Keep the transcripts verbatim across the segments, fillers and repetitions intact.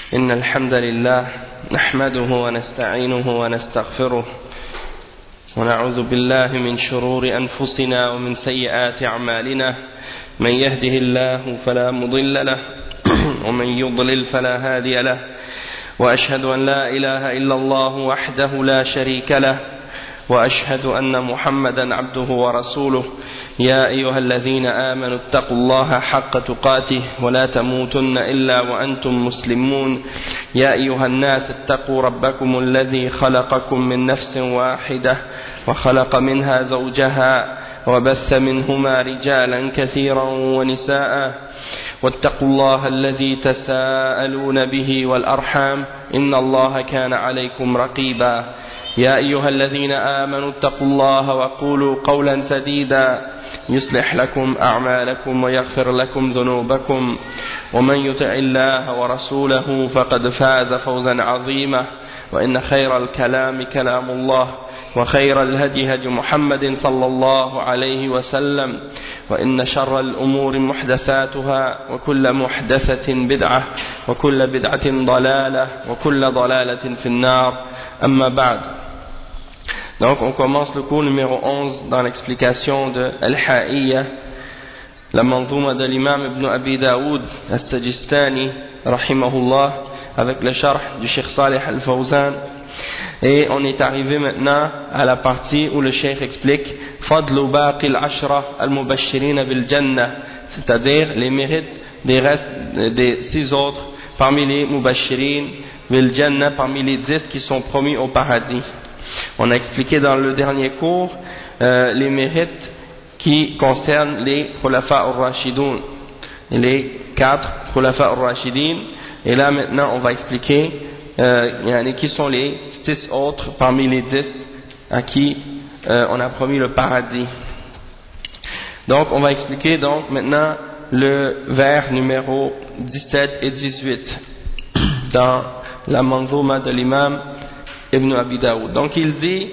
إن الحمد لله نحمده ونستعينه ونستغفره ونعوذ بالله من شرور أنفسنا ومن سيئات أعمالنا من يهده الله فلا مضل له ومن يضلل فلا هادي له وأشهد أن لا إله إلا الله وحده لا شريك له وأشهد أن محمدا عبده ورسوله يا أيها الذين آمنوا اتقوا الله حق تقاته ولا تموتن إلا وأنتم مسلمون يا أيها الناس اتقوا ربكم الذي خلقكم من نفس واحدة وخلق منها زوجها وبث منهما رجالا كثيرا ونساء واتقوا الله الذي تساءلون به والأرحام إن الله كان عليكم رقيبا يا أيها الذين آمنوا اتقوا الله وقولوا قولا سديدا يصلح لكم أعمالكم ويغفر لكم ذنوبكم ومن يطع الله ورسوله فقد فاز فوزا عظيما وإن خير الكلام كلام الله وخير الهدي هدي محمد صلى الله عليه وسلم وإن شر الأمور محدثاتها وكل محدثة بدعة وكل بدعة ضلالة وكل ضلالة في النار أما بعد. Donc on commence le cours numéro onze dans l'explication de Al-Ha'iyya, la manzouma de l'imam Ibn Abi Daoud As-Sajistani rahimahullah, avec le sharh du Cheikh Salih Al-Fawzan. Et on est arrivé maintenant à la partie où le Cheikh explique Fadlu baqi al-ashra al-mubashirin bil-jannah, c'est-à-dire les mérites des restes des six autres parmi les mubashirin bil-jannah, parmi les dix qui sont promis au paradis. On a expliqué dans le dernier cours euh, les mérites qui concernent les khulafa ar-rashidun, les quatre khulafa ar-rashidin. Et là maintenant on va expliquer euh, qui sont les six autres parmi les dix à qui euh, on a promis le paradis. Donc on va expliquer donc maintenant le vers numéro dix-sept et dix-huit dans la manzouma de l'imam Ibn Abi Daoud. Donc il dit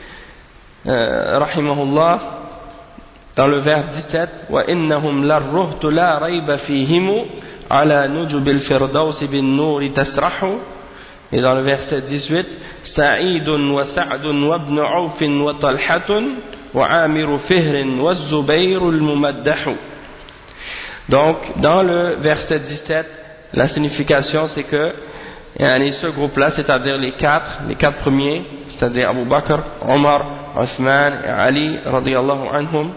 euh, rahimahullah dans le vers dix-sept wa innahum larruhtu la rayba fihim ala nujubil firdaus bin nur tasrahu. Et dans le verset dix-huit Sa'idun wa Sa'dun wa ibn Auf wa Talhatun wa Amir Fihr wa Zubayr al-Mumaddah. Donc dans le verset dix-sept, la signification c'est que et ce groupe-là, c'est-à-dire les quatre, les quatre premiers, c'est-à-dire Abu Bakr, Omar, Othman et Ali, radiyallahu anhum,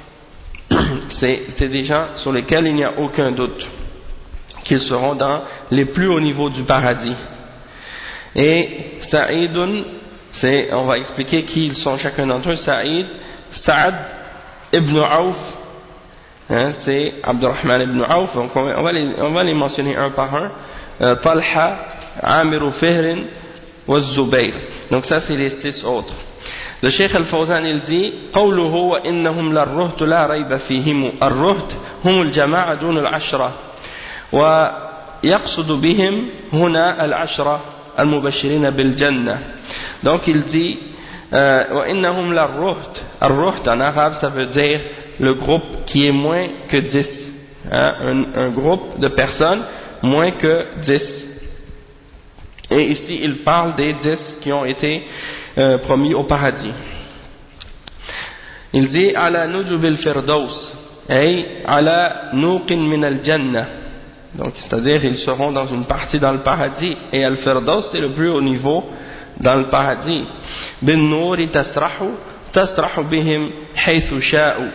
c'est, c'est des gens sur lesquels il n'y a aucun doute qu'ils seront dans les plus hauts niveaux du paradis. Et Sa'idun, c'est, on va expliquer qui ils sont chacun d'entre eux. Sa'id, Sa'ad ibn Auf, hein, c'est Abdurrahman ibn Auf, donc on va, on va, les, on va les mentionner un par un. Euh, Talha, Amir Fihr wa Zubayr. Donc ça c'est les six autres. Le Cheikh Al-Fawzan il dit قوله وإنهم للرهط لا ريب فيهم. الرهط هم الجماعة دون العشرة ويقصد بهم هنا العشرة المبشرين بالجنة. Donc il dit وإنهم للرهط. الرهط en arabe ça veut dire le groupe qui est moins que dix, hein, un, un groupe de personnes moins que dix. Et ici il parle des dix qui ont été euh, promis au paradis. Il dit ala nujubil firdaus ay ala nuqin min al jannah. Donc c'est-à-dire ils seront dans une partie dans le paradis, et al firdaus c'est le plus haut niveau dans le paradis. Bin nuri tasrahu tasrahu bihim haythu sha'u.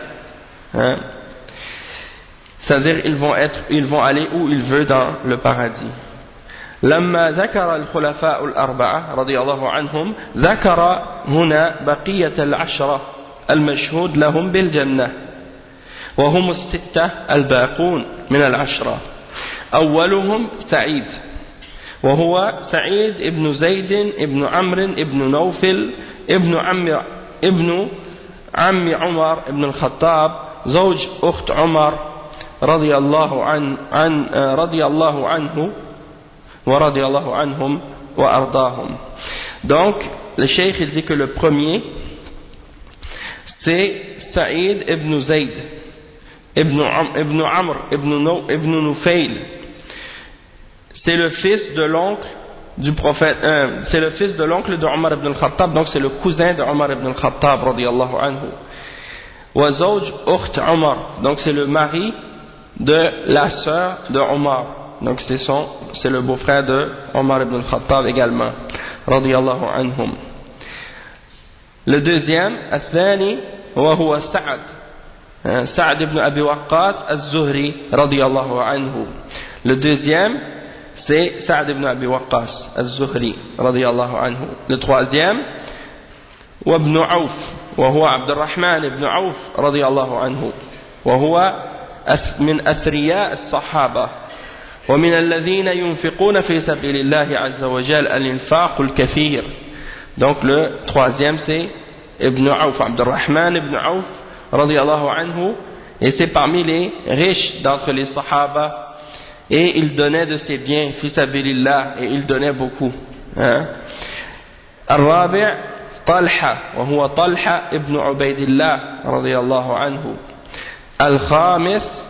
C'est-à-dire ils vont être, ils vont aller où ils veulent dans le paradis. لما ذكر الخلفاء الأربعة رضي الله عنهم ذكر هنا بقية العشرة المشهود لهم بالجنة وهم الستة الباقون من العشرة. أولهم سعيد وهو سعيد ابن زيد ابن عمرو ابن نوفل ابن عم ابن عم عمر ابن الخطاب زوج أخت عمر رضي الله عن عن رضي الله عنه ورضي الله عنهم وأرضاهم. Donc le cheikh il dit que le premier c'est Saïd ibn Zayd ibn, Am, ibn Amr ibn, no, ibn Nufayl. c'est le fils de l'oncle du prophète, euh, c'est le fils de l'oncle de Omar ibn al-Khattab, donc c'est le cousin de Omar ibn al-Khattab radiyallahu anhu. Wa zawj ukht Omar, donc c'est le mari de la sœur de Omar, donc c'est son, c'est le beau-frère de Omar ibn al-Khattab également radiyallahu anhum. Le deuxième, الثاني وهو سعد سعد ibn Abi Waqqas az-Zuhri radiyallahu anhu. Le deuxième, c'est Sa'd ibn Abi Waqqas az-Zuhri radiyallahu anhu. Le troisième, وابن عوف وهو عبد الرحمن ibn عوف رضي الله عنه وهو من أثرياء الصحابة ومن الذين ينفقون في سبيل الله عز وجل الإنفاق الكثير. Donc le troisième c'est Ibn Auf, Abd al-Rahman ibn Auf radiyallahu anhu, et c'est parmi les riches d'entre les Sahaba, et il donnait de ses biens fi sabilillah, et il donnait beaucoup. Hein? الرابع طلحة وهو طلحة ابن عبيد الله رضي الله عنه. الخامس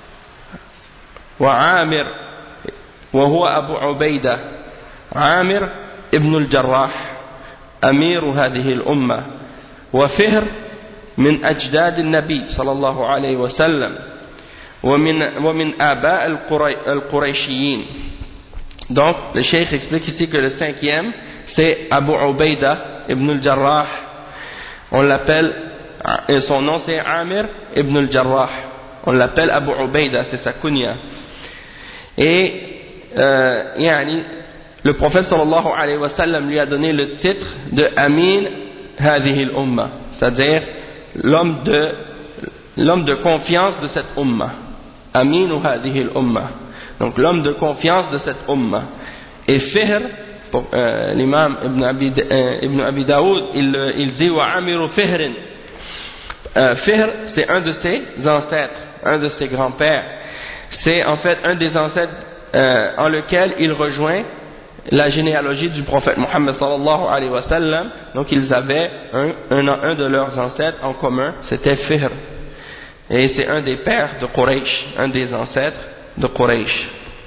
وعامر وهو أبو عبيدة عامر ابن الجراح أمير هذه الأمة وفهر من أجداد النبي صلى الله عليه وسلم ومن ومن آباء القريشيين. Donc le cheikh explique ici que le cinquième c'est Abu Ubaida ibn al-Jarrah, on l'appelle, et son nom c'est Amir ibn al-Jarrah, on l'appelle Abu Ubaida, c'est sa kunya. Et euh, yani, le prophète sallallahu alayhi wa sallam lui a donné le titre de Amin Hadhihi al-Umma, c'est-à-dire l'homme de, l'homme de confiance de cette Umma. Amin Hadhihi al-Umma, donc l'homme de confiance de cette Umma. Et Fihr, pour euh, l'imam Ibn Abi, euh, Ibn Abi Daoud, il, il dit wa amiru Fihrin. Euh, Fihr, c'est un de ses ancêtres, un de ses grands-pères. C'est en fait un des ancêtres euh, en lequel il rejoint la généalogie du prophète Mohammed sallallahu alayhi wa sallam. Donc ils avaient un, un, un de leurs ancêtres en commun, c'était Fihr. Et c'est un des pères de Quraysh, un des ancêtres de Quraysh.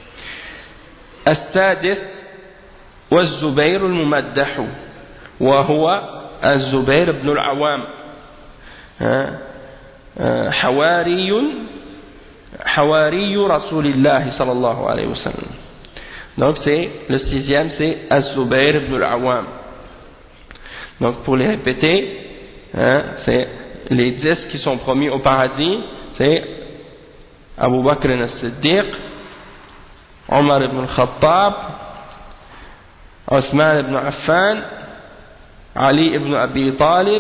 As-Sadis والزبير الممدح وهو الزبير بن العوام حواري حواري رسول الله صلى الله عليه وسلم. Donc c'est le sixième, c'est Az-Zubayr ibn al-Awwam. Donc pour les répéter, hein, c'est les dix qui sont promis au paradis, c'est Abu Bakr as-Siddiq, Omar ibn al-Khattab, Osman ibn Affan, Ali ibn Abi Talib,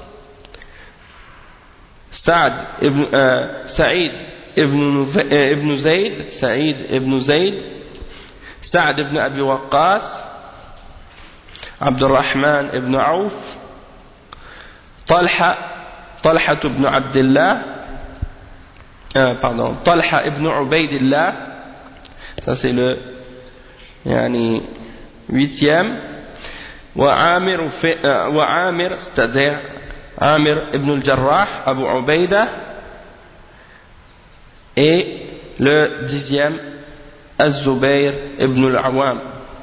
Sa'd ibn, euh, Saïd ibn, euh, ibn Zayd, Saïd ibn Zayd, Sa'd ibn Abi Waqqas, Abd al-Rahman ibn Auf, Talha, Talha ibn Abdullah, euh, pardon, Talha ibn Ubaydillah, ça c'est le yani, huitième, wa Amir, euh, wa Amir, c'est-à-dire Amir ibn al-Jarrah, Abu Ubaida, et le dixième, Az-Zubayr ibn al-Awwam.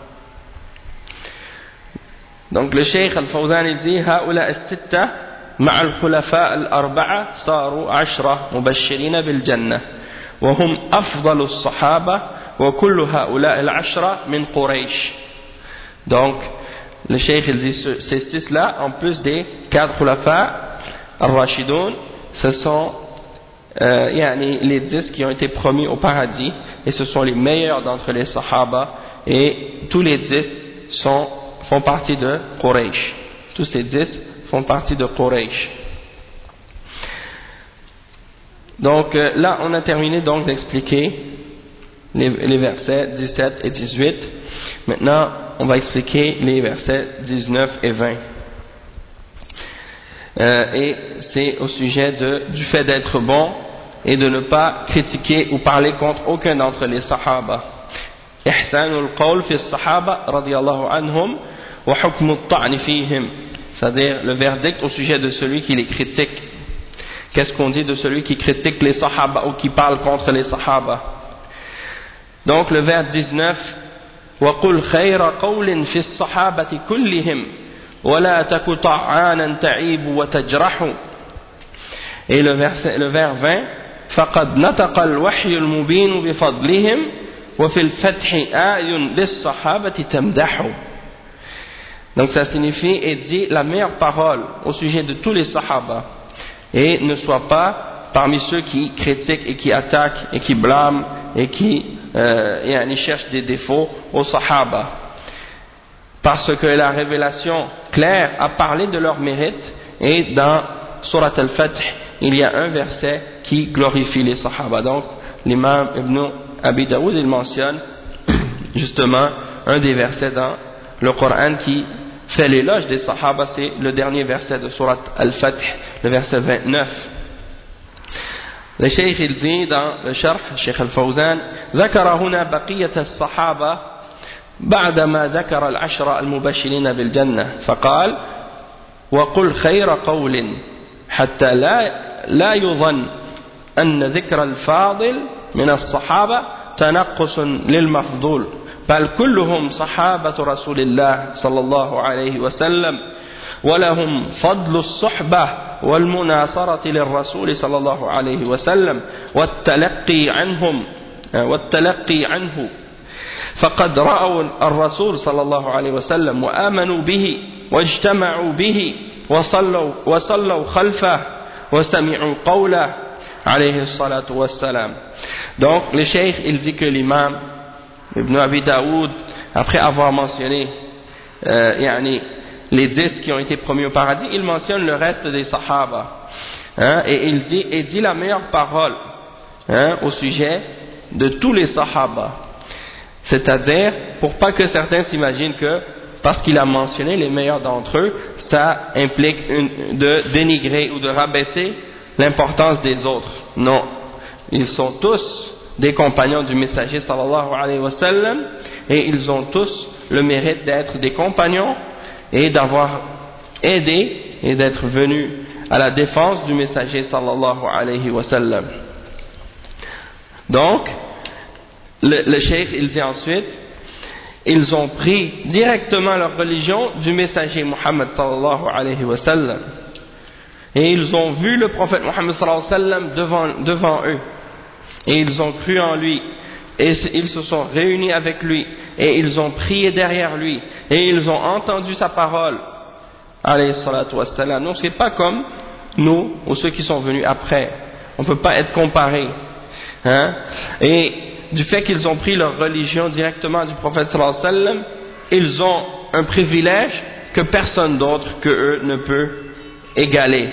Donc le Cheikh Al-Fawzan dit هؤلاء الستة مع الخلفاء الأربعة صاروا عشرة مبشرين بالجنة وهم أفضل الصحابة وكل هؤلاء العشرة من قريش. Donc le Cheikh il dit ces six là en plus des quatre khulafa al-Rashidun, ce sont euh, yani, les dix qui ont été promis au paradis, et ce sont les meilleurs d'entre les Sahaba, et tous les dix sont, font partie de Quraysh. Tous ces dix font partie de Quraysh. Donc euh, là on a terminé donc d'expliquer les, les versets dix-sept et dix-huit. Maintenant on va expliquer les versets dix-neuf et vingt. Euh, et c'est au sujet de, du fait d'être bon et de ne pas critiquer ou parler contre aucun d'entre les Sahaba. Ihsanul qawl fi Sahaba radiyallahu anhum wa hukmu at-ta'n fihim, c'est-à-dire le verdict au sujet de celui qui les critique. Qu'est-ce qu'on dit de celui qui critique les Sahaba ou qui parle contre les Sahaba? Donc le vers dix-neuf وقل خير قول في الصحابة كلهم ولا تك طعانا تعيب وتجرح. Et le, verset, le vers vingt, فقد نطق الوحي المبين بفضلهم وفي الفتح آي للصحابة تمدح. Donc ça signifie et dit la meilleure parole au sujet de tous les sahaba, et ne sois pas parmi ceux qui critiquent et qui attaquent et qui blâment et qui euh, et cherchent des défauts aux sahaba, parce que la révélation claire a parlé de leur mérite, et dans Surat al-Fath il y a un verset qui glorifie les sahaba. Donc l'imam Ibn Abi Daoud il mentionne justement un des versets dans le Coran qui fait l'éloge des sahaba, c'est le dernier verset de Surat al-Fath, le verset vingt-neuf. Le cheikh il dit dans le sharh, Cheikh al-Fawzan, ذكر هنا بقية الصحابة بعدما ذكر العشرة المبشرين بالجنة فقال وقل خير قول حتى لا لا يظن أن ذكر الفاضل من الصحابة تنقص للمفضول بل كلهم صحابة رسول الله صلى الله عليه وسلم ولهم فضل الصحبة والمناصرة للرسول صلى الله عليه وسلم والتلقي عنهم والتلقي عنه فقد رأوا الرسول صلى الله عليه وسلم وآمنوا به واجتمعوا به وصلوا, وصلوا خلفه وسمعوا قوله عليه الصلاة والسلام. Donc le cheikh il dit que l'imam Ibn Abi Daoud, après avoir mentionné euh, yani, les dix qui ont été promis au paradis, il mentionne le reste des sahaba, hein, et il dit, et dit la meilleure parole, hein, au sujet de tous les sahaba, c'est-à-dire pour pas que certains s'imaginent que parce qu'il a mentionné les meilleurs d'entre eux, ça implique une, de dénigrer ou de rabaisser l'importance des autres. Non, ils sont tous des compagnons du messager sallallahu alayhi wa sallam, et ils ont tous le mérite d'être des compagnons et d'avoir aidé et d'être venus à la défense du messager sallallahu alayhi wa sallam. Donc le, le cheikh il dit ensuite, ils ont pris directement leur religion du messager Muhammad sallallahu alayhi wa sallam, et ils ont vu le prophète Muhammad sallallahu alayhi wa sallam devant, devant eux, et ils ont cru en lui, et ils se sont réunis avec lui, et ils ont prié derrière lui, et ils ont entendu sa parole alayhi salatu wassalam. Donc c'est pas comme nous ou ceux qui sont venus après, on ne peut pas être comparé, hein? Et du fait qu'ils ont pris leur religion directement du prophète sallallahu alayhi wa sallam, ils ont un privilège que personne d'autre que eux ne peut égaler.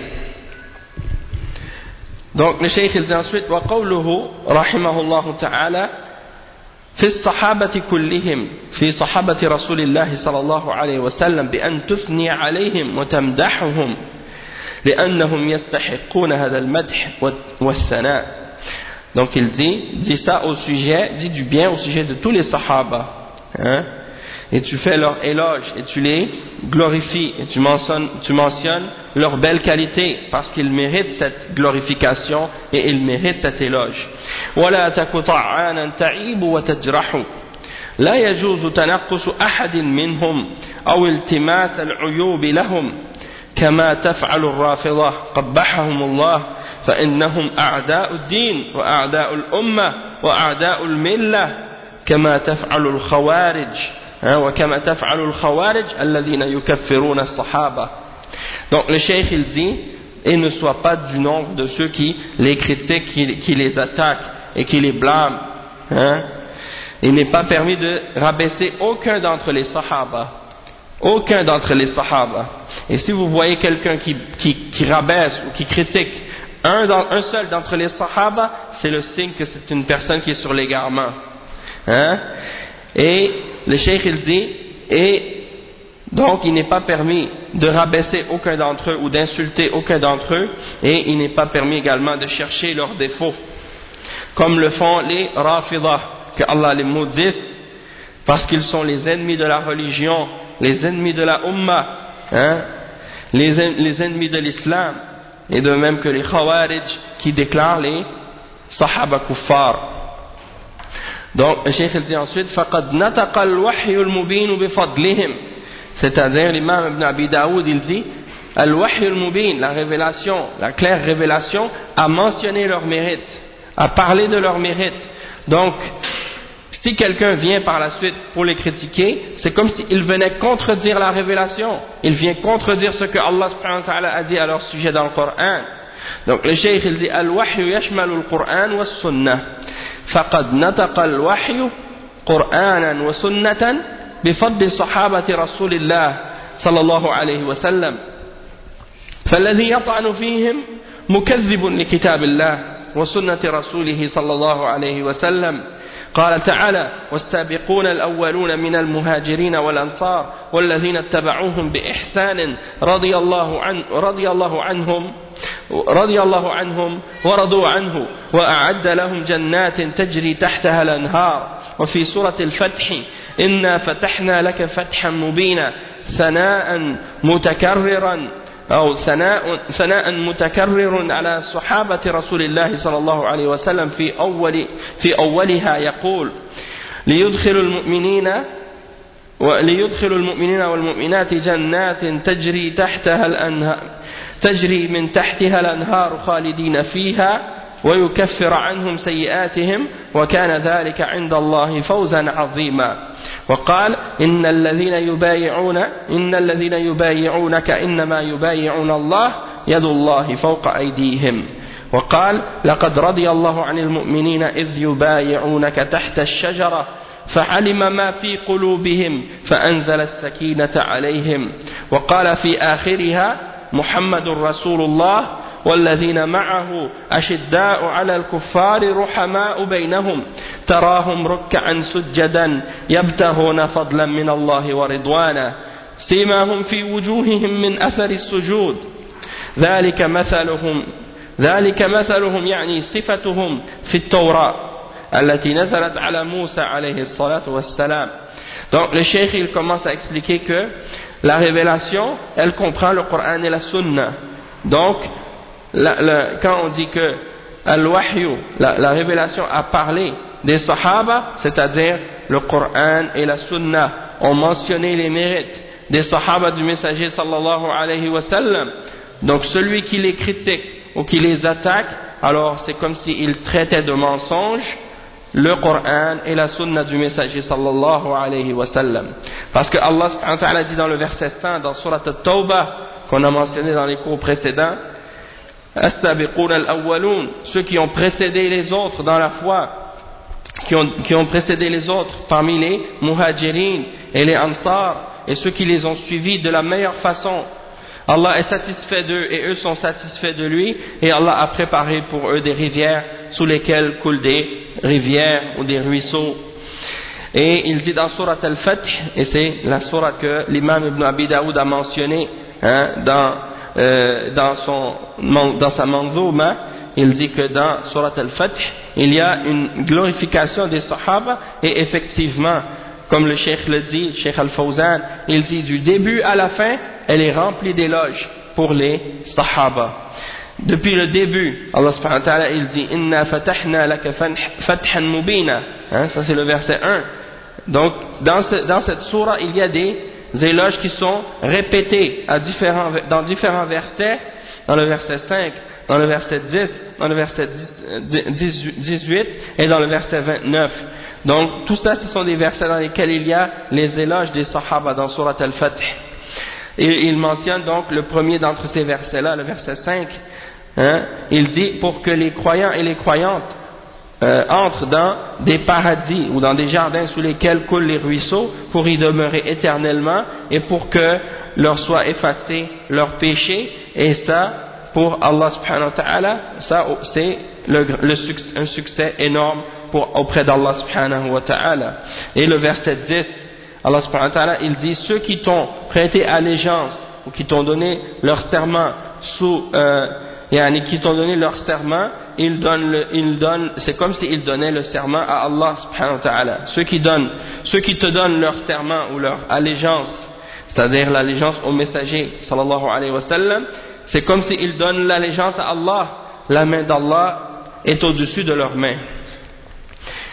Donc le cheikh il dit ensuite وقوله رحمه الله تعالى في الصحابة كلهم في صحابة رسول الله صلى الله عليه وسلم بأن تثني عليهم وتمدحهم لأنهم يستحقون هذا المدح والثناء. Donc il dit, dit ça au sujet, dit du bien au sujet de tous les sahaba, hein? Et tu fais leur éloge et tu les glorifies et tu mentionnes, tu mentionnes leurs belles qualités parce qu'ils méritent cette glorification et ils méritent cet éloge. ولا تك طعانا تعيب وتجرح لا يجوز تنقص أحد منهم أو التماس العيوب لهم كما تفعل الرافضة قبحهم الله فإنهم أعداء الدين وأعداء الأمة وأعداء الملة كما تفعل الخوارج وكما تفعل الخوارج الذين يكفرون الصحابة. Donc le cheikh il dit, et ne sois pas du nombre de ceux qui les critiquent, qui, qui les attaquent et qui les blâment, hein? Il n'est pas permis de rabaisser aucun d'entre les sahaba, aucun d'entre les sahaba. Et si vous voyez quelqu'un qui, qui, qui rabaisse ou qui critique un, un seul d'entre les sahaba, c'est le signe que c'est une personne qui est sur l'égarement, hein? Et le cheikh il dit, et donc il n'est pas permis de rabaisser aucun d'entre eux ou d'insulter aucun d'entre eux, et il n'est pas permis également de chercher leurs défauts comme le font les Rafidah, que Allah les maudisse parce qu'ils sont les ennemis de la religion, les ennemis de la Ummah, hein, les, les ennemis de l'islam, et de même que les Khawarij qui déclarent les Sahaba kuffar. Donc le cheikh dit ensuite فَقَدْ نَتَقَ الْوَحْيُ الْمُبِينُ بِفَضْلِهِم, c'est-à-dire l'imam Ibn Abi Daoud il dit Al-Wahy al-Mubin, la révélation, la claire révélation, a mentionné leur mérite, a parlé de leur mérite. Donc, si quelqu'un vient par la suite pour les critiquer, c'est comme s'il venait contredire la révélation. Il vient contredire ce que Allah subhanahu wa ta'ala a dit à leur sujet dans le Coran. Donc, le cheikh il dit Al-Wahyu yashmalu al-Qur'an wa sunnah. Faqad nataqa al-Wahyu Qur'anan wa sunnatan bifadli sahabati Rasulillah sallallahu alayhi wa sallam. فالذي يطعن فيهم مكذب لكتاب الله وسنة رسوله صلى الله عليه وسلم. قال تعالى والسابقون الأولون من المهاجرين والأنصار والذين اتبعوهم بإحسان رضي الله عن رضي الله عنهم رضي الله عنهم ورضوا عنه وأعد لهم جنات تجري تحتها الأنهار. وفي سورة الفتح إنا فتحنا لك فتحا مبينا ثناء متكررا أو ثناء ثناء متكرر على صحابة رسول الله صلى الله عليه وسلم في أول في أولها يقول ليدخل المؤمنين وليدخل المؤمنين والمؤمنات جنات تجري تحتها الأنهار تجري من تحتها الأنهار خالدين فيها ويكفر عنهم سيئاتهم وكان ذلك عند الله فوزا عظيما. وقال إن الذين يبايعون إن الذين يبايعونك إنما يبايعون الله يد الله فوق أيديهم. وقال لقد رضي الله عن المؤمنين إذ يبايعونك تحت الشجرة فعلم ما في قلوبهم فأنزل السكينة عليهم. وقال في آخرها محمد رسول الله والذين معه أشداء على الكفار رحماء بينهم تراهم ركعا سجدا يبتغون فضلا من الله ورضوانا سيماهم في وجوههم من أثر السجود ذلك مثلهم ذلك مثلهم يعني صفتهم في التوراة التي نزلت على موسى عليه الصلاة والسلام. Donc le cheikh il commence à expliquer que la révélation elle comprend le Coran et la Sunna. Donc La, la, quand on dit que Al-Wahyu, la, la révélation a parlé des Sahaba, c'est-à-dire le Coran et la Sunna ont mentionné les mérites des Sahaba du messager sallallahu alayhi wa sallam. Donc celui qui les critique ou qui les attaque, alors c'est comme s'il traitait de mensonges le Coran et la Sunna du messager sallallahu alayhi wa sallam. Parce que Allah subhanahu wa ta'ala dit dans le verset cent dans Surat At-Tawbah qu'on a mentionné dans les cours précédents, As-Sabiqun al-Awwalun, ceux qui ont précédé les autres dans la foi, qui ont, qui ont précédé les autres parmi les Muhajirin et les Ansar, et ceux qui les ont suivis de la meilleure façon. Allah est satisfait d'eux et eux sont satisfaits de lui, et Allah a préparé pour eux des rivières sous lesquelles coulent des rivières ou des ruisseaux. Et il dit dans Surat Al-Fath, et c'est la sourate que l'imam Ibn Abi Daoud a mentionné hein, dans Euh, dans, son, dans sa manzouma, il dit que dans Surat Al-Fath, il y a une glorification des Sahaba, et effectivement, comme le Cheikh le dit, Cheikh Al-Fawzan, il dit du début à la fin, elle est remplie d'éloges pour les Sahaba. Depuis le début, Allah subhanahu wa ta'ala, il dit Inna fatahna laka fathan mubina. Hein, ça c'est le verset un. Donc, dans, ce, dans cette sourate, il y a des éloges qui sont répétés à différents, dans différents versets, dans le verset cinq, dans le verset dix, dans le verset dix-huit et dans le verset vingt-neuf. Donc tout ça ce sont des versets dans lesquels il y a les éloges des Sahaba dans Surat Al-Fath. Et il mentionne donc le premier d'entre ces versets-là, le verset cinq, hein, il dit pour que les croyants et les croyantes Euh, entrent dans des paradis ou dans des jardins sous lesquels coulent les ruisseaux pour y demeurer éternellement et pour que leur soit effacé leurs péchés, et ça pour Allah subhanahu wa ta'ala ça c'est le, le succès, un succès énorme pour, auprès d'Allah subhanahu wa ta'ala. Et le verset dix, Allah subhanahu wa ta'ala il dit ceux qui t'ont prêté allégeance ou qui t'ont donné leur serment sous euh, yani qui t'ont donné leur serment, ils donnent le, ils donnent, c'est comme s'ils donnaient le serment à Allah subhanahu wa ta'ala. Ceux qui donnent, ceux qui te donnent leur serment ou leur allégeance, c'est-à-dire l'allégeance au messager sallallahu alayhi wa sallam, c'est comme s'ils donnent l'allégeance à Allah. La main d'Allah est au-dessus de leur main.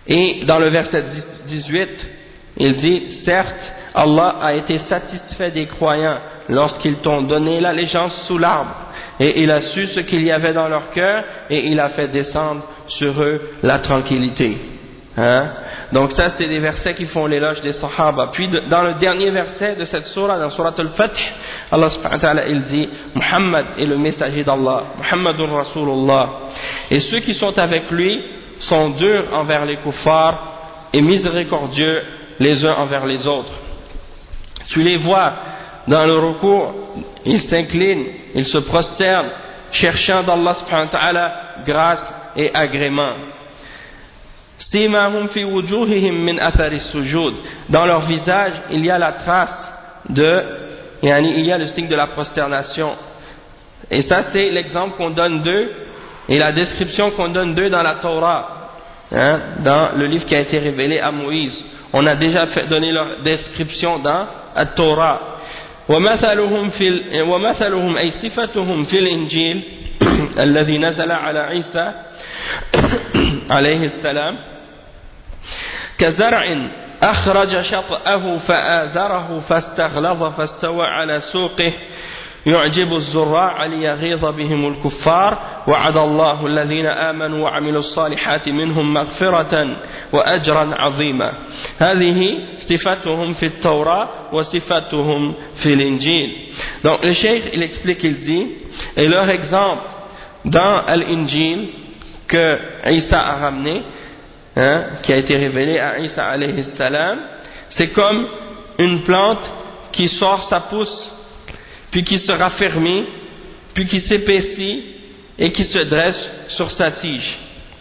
Et dans le verset dix-huit, il dit, certes, Allah a été satisfait des croyants lorsqu'ils t'ont donné l'allégeance sous l'arbre, et il a su ce qu'il y avait dans leur cœur, et il a fait descendre sur eux la tranquillité. Hein? Donc ça, c'est des versets qui font l'éloge des Sahaba. Puis de, dans le dernier verset de cette sourate, dans Surat al-Fath, Allah subhanahu wa ta'ala, il dit, Muhammad est le messager d'Allah, Muhammadur Rasulullah, et ceux qui sont avec lui sont durs envers les kuffars et miséricordieux les uns envers les autres. Tu les vois dans le recours, ils s'inclinent, ils se prosternent, cherchant d'Allah subhanahu wa ta'ala grâce et agrément. Simahum fi wujuhihim min athari sujud. Dans leur visage, il y a la trace de, il y a le signe de la prosternation. Et ça, c'est l'exemple qu'on donne d'eux et la description qu'on donne d'eux dans la Torah, hein, dans le livre qui a été révélé à Moïse. On a déjà fait donner leur description dans la Torah. ومثلهم في ومثلهم أي صفتهم في الإنجيل الذي نزل على عيسى عليه السلام كزرع أخرج شطأه فآزره فاستغلظ فاستوى على سوقه يعجب الزراع ليغيظ بهم الكفار وعد الله الذين آمنوا وعملوا الصالحات منهم مغفرة وأجرا عظيما. هذه صفتهم في التوراة وصفتهم في l'Injil. Donc le cheikh il explique, il dit, et leur exemple dans l'Injil que Isa a ramené, hein, qui a été révélé à Isa alayhi salam, c'est comme une plante qui sort sa pousse, puis qui se raffermit, puis qui s'épaissit et qui se dresse sur sa tige.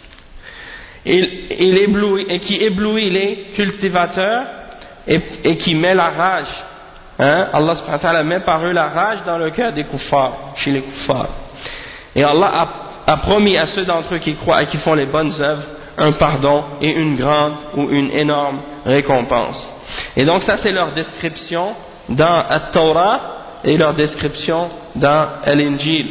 Il, il éblouit, et qui éblouit les cultivateurs et, et qui met la rage. Hein? Allah subhanahu wa ta'ala met par eux la rage dans le cœur des kuffars, chez les kuffars. Et Allah a, a promis à ceux d'entre eux qui croient et qui font les bonnes œuvres un pardon et une grande ou une énorme récompense. Et donc ça c'est leur description dans la Torah et leur description dans l'Injil.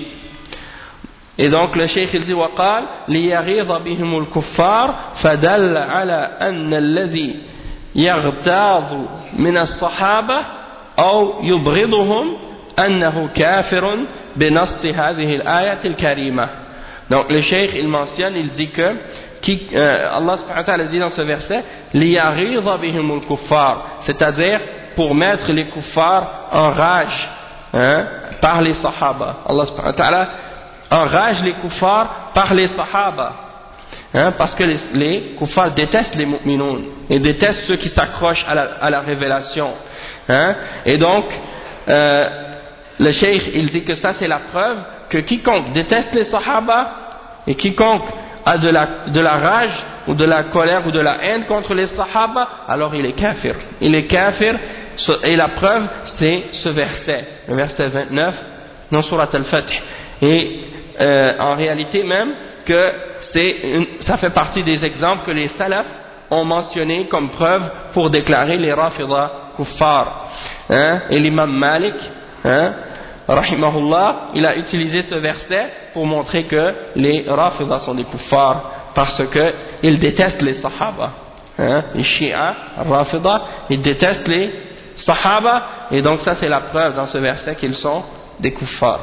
Et donc le cheikh il dit وقال ليغيظ بهم الكفار فدل على أن الذي يغتاظ من الصحابة أو يبغضهم أنه كافر بنص هذه الآية الكريمة. Donc le cheikh il mentionne, il dit que qui, euh, Allah subhanahu wa ta'ala dit dans ce verset ليغيظ بهم الكفار, c'est-à-dire pour mettre les kuffars en rage, hein, par les sahaba. Allah subhanahu wa ta'ala enrage les kuffars par les sahaba, hein, parce que les, les kuffars détestent les mu'minoun et détestent ceux qui s'accrochent à la, à la révélation, hein. Et donc euh, le cheikh il dit que ça c'est la preuve que quiconque déteste les sahaba et quiconque a de la, de la rage ou de la colère ou de la haine contre les sahaba, alors il est kafir. Il est kafir, et la preuve c'est ce verset, le verset vingt-neuf dans Surat al-Fath. Et euh, en réalité même que c'est une, ça fait partie des exemples que les salafs ont mentionné comme preuve pour déclarer les Rafida kuffar, hein. Et l'imam Malik, hein, rahimahullah, il a utilisé ce verset pour montrer que les Rafida sont des kuffars parce que ils détestent les sahaba, hein. Les Shia, Rafida, ils détestent les sahaba, et donc ça c'est la preuve dans ce verset qu'ils sont des kuffars.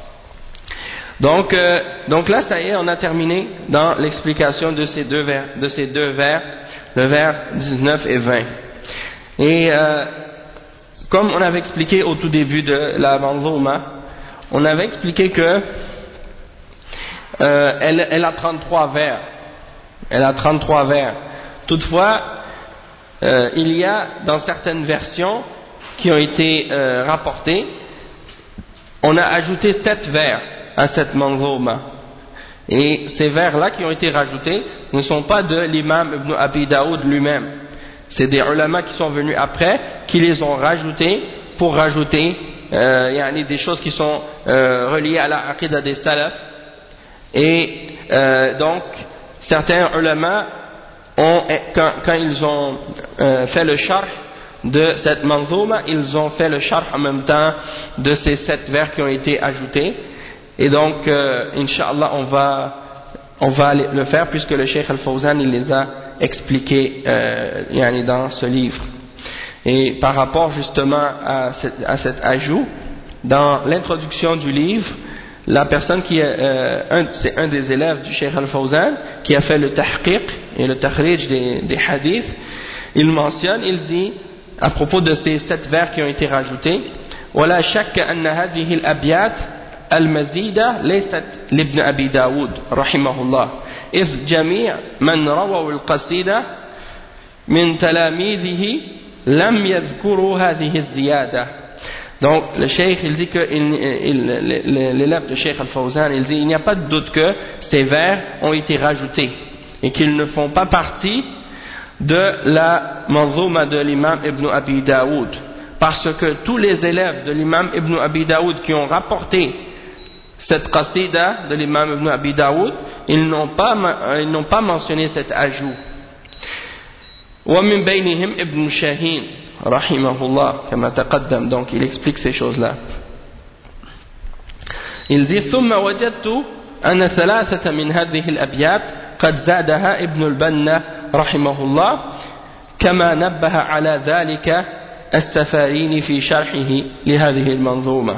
Donc, euh, donc là, ça y est, on a terminé dans l'explication de ces deux vers, de ces deux vers, le vers dix-neuf et vingt. Et euh, comme on avait expliqué au tout début de la Manzouma, on avait expliqué que euh, elle, elle a trente-trois vers. Elle a trente-trois vers. Toutefois, euh, il y a dans certaines versions qui ont été euh, rapportées, on a ajouté sept vers à cette manzouma. Et ces vers-là qui ont été rajoutés ne sont pas de l'imam Ibn Abi Daoud lui-même. C'est des ulama qui sont venus après, qui les ont rajoutés pour rajouter euh, yani des choses qui sont euh, reliées à la aqidah des salaf. Et euh, donc, certains ulama, ont, quand, quand ils ont euh, fait le sharh de cette manzouma, ils ont fait le sharh en même temps de ces sept vers qui ont été ajoutés. Et donc, euh, Inch'Allah, on va, on va le faire puisque le Cheikh Al-Fawzan il les a expliqué euh, yani dans ce livre. Et par rapport justement à, cette, à cet ajout, dans l'introduction du livre, la personne qui est, euh, un, c'est un des élèves du Cheikh Al-Fawzan qui a fait le tahqiq et le takhrij des, des hadiths, il mentionne, il dit à propos de ces sept vers qui ont été rajoutés, ولا شك أن هذه الأبيات المزيدة ليست لابن أبي داود رحمه الله إذ جميع من رووا القصيدة من تلاميذه لم يذكروا هذه الزيادة. Donc le cheikh il dit que l'élève de Cheikh Al-Fawzan il dit il n'y a pas de doute que ces vers ont été rajoutés et qu'ils ne font pas partie de la manzouma de l'imam Ibn Abi Daoud, parce que tous les élèves de l'imam Ibn Abi Daoud qui ont rapporté cette qasida de l'imam Ibn Abi Daoud, ils n'ont pas, ils n'ont pas mentionné cet ajout. ومن بينهم ابن شاهين رحمه الله كما تقدم. Donc il explique ces choses-là. Il dit ثم وجدت أن ثلاثة من هذه الأبيات قد زادها ابن البنا رحمه الله كما نبه على ذلك السفاريني في شرحه لهذه المنظومة.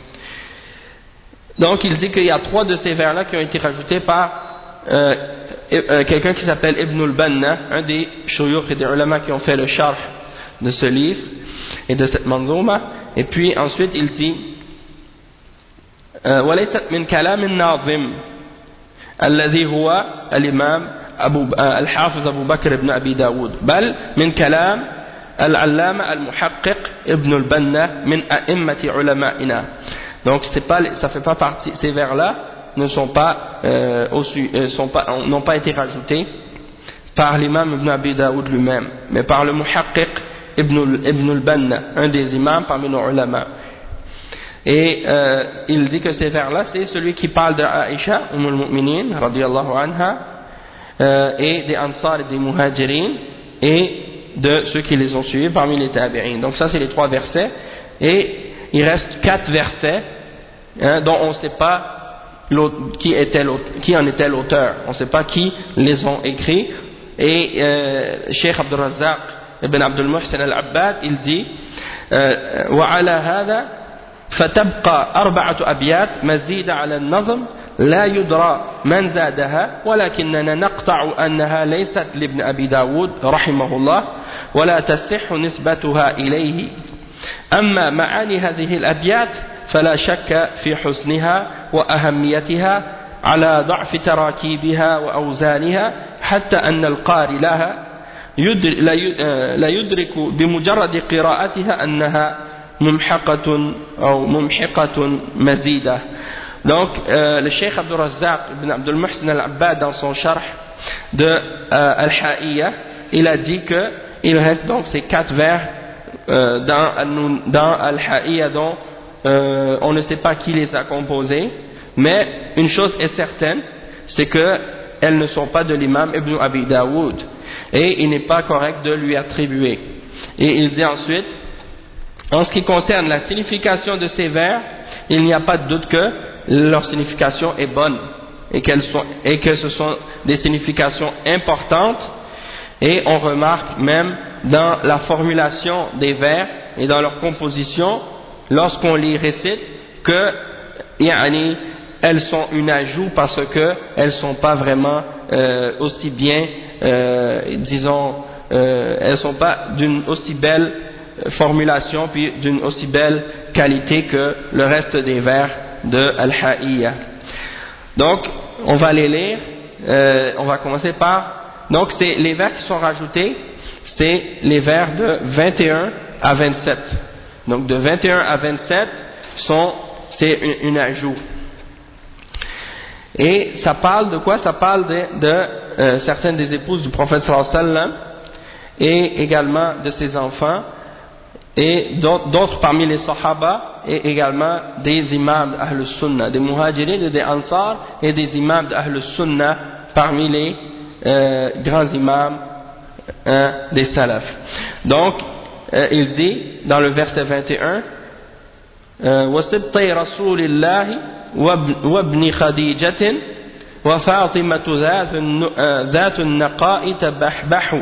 Donc il dit qu'il y a trois de ces vers-là qui ont été rajoutés par euh, euh, quelqu'un qui s'appelle Ibn al-Banna, un des shuyukh et des ulama qui ont fait le sharh de ce livre et de cette manzouma. Et puis ensuite il dit وليست من كلام الناظم الذي هو الإمام أبو الحافظ أبو بكر بن أبي داود بل من كلام العلامة المحقق ابن البنا من أئمة علمائنا. Donc c'est pas, ça fait pas partie, ces vers-là ne sont pas, euh, aussi, euh, sont pas, n'ont pas été rajoutés par l'imam Ibn Abi Daoud lui-même, mais par le muhaqqiq Ibn, Ibn al-Banna, un des imams parmi nos ulama. Et euh, il dit que ces vers-là, c'est celui qui parle de Aïcha, Umm al-Mu'minin, radiyallahu anha, euh, et des Ansar et des Muhajirin, et de ceux qui les ont suivis parmi les Tabi'in. Donc ça, c'est les trois versets. Et il reste quatre versets hein, dont on ne sait pas qui, était qui en était l'auteur. On ne sait pas qui les ont écrits. Et euh, Cheikh Abdul Razzaq ibn Abdul Muhsin al-Abbad, il dit وعلى هذا فتبقى أربعة أبيات مزيدة على النظم لا يدرى من زادها ولكننا نقطع أنها ليست لابن أبي داود رحمه الله ولا تصح نسبتها إليه. أما معاني هذه الأبيات فلا شك في حسنها وأهميتها على ضعف تراكيبها وأوزانها حتى أن القارئ لها لا يدرك بمجرد قراءتها أنها ممحقة أو ممحقة مزيدة. Donc euh, le Cheikh Abdul Razzaq ibn Abdul Muhsin al-Abbad dans son sharh de euh, Al-Ha'iyya, il a dit que il reste donc ces quatre vers euh, dans, dans Al-Ha'iyya dont euh, on ne sait pas qui les a composés, mais une chose est certaine, c'est que elles ne sont pas de l'imam Ibn Abi Daoud et il n'est pas correct de lui attribuer. Et il dit ensuite, en ce qui concerne la signification de ces vers, il n'y a pas de doute que leur signification est bonne et, qu'elles sont, et que ce sont des significations importantes, et on remarque même dans la formulation des vers et dans leur composition, lorsqu'on les récite, que yani, elles sont une ajout parce qu'elles ne sont pas vraiment euh, aussi bien, euh, disons, euh, elles ne sont pas d'une aussi belle formulation puis d'une aussi belle qualité que le reste des vers de Al-Ha'iyya. Donc on va les lire, euh, on va commencer par, donc c'est les vers qui sont rajoutés, c'est les vers de vingt et un à vingt-sept. Donc de vingt et un à vingt-sept sont, c'est une, une ajout. Et ça parle de quoi? Ça parle de, de euh, certaines des épouses du prophète sallallahu alayhi wa sallam et également de ses enfants, et d'autres parmi les Sahaba, et également des imams d'Ahl Sunnah, des Muhajirin et des Ansar, et des imams d'Ahl Sunnah parmi les euh, grands imams hein, des Salaf. Donc, euh, il dit dans le verset vingt et un, وَسِبْطَيْ رَسُولِ اللَّهِ وَابْنِ خَدِيجَةٍ وفاطمة ذات النقاء تبحبح.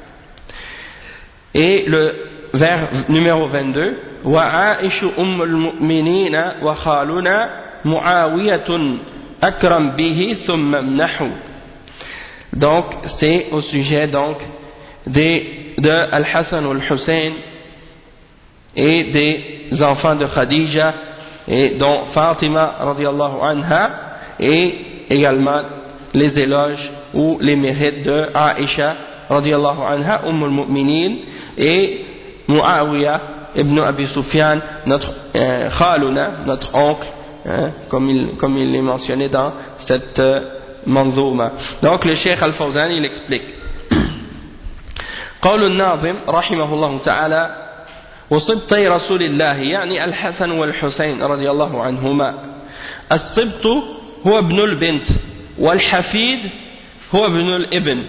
Et le vers numéro vingt-deux, وعائش أم المؤمنين وخالنا معاوية أكرم به ثم امنحوا. Donc c'est au sujet donc des, de Al-Hassan ou Al-Hussein et des enfants de Khadija, et dont Fatima radiallahu anha, et également les éloges ou les mérites de Aïcha radiallahu anha, Umm al-Mu'minin, et Muawiyah ibn Abi Sufyan, notre euh, Khaluna, notre oncle, hein, comme, il, comme il est mentionné dans cette euh, manzouma. Donc le Cheikh Al-Fawzan il explique قول الناظم رحمه الله تعالى وصبطي رسول الله يعني الحسن والحسين رضي الله عنهما. الصبط هو ابن البنت والحفيد هو ابن الابن،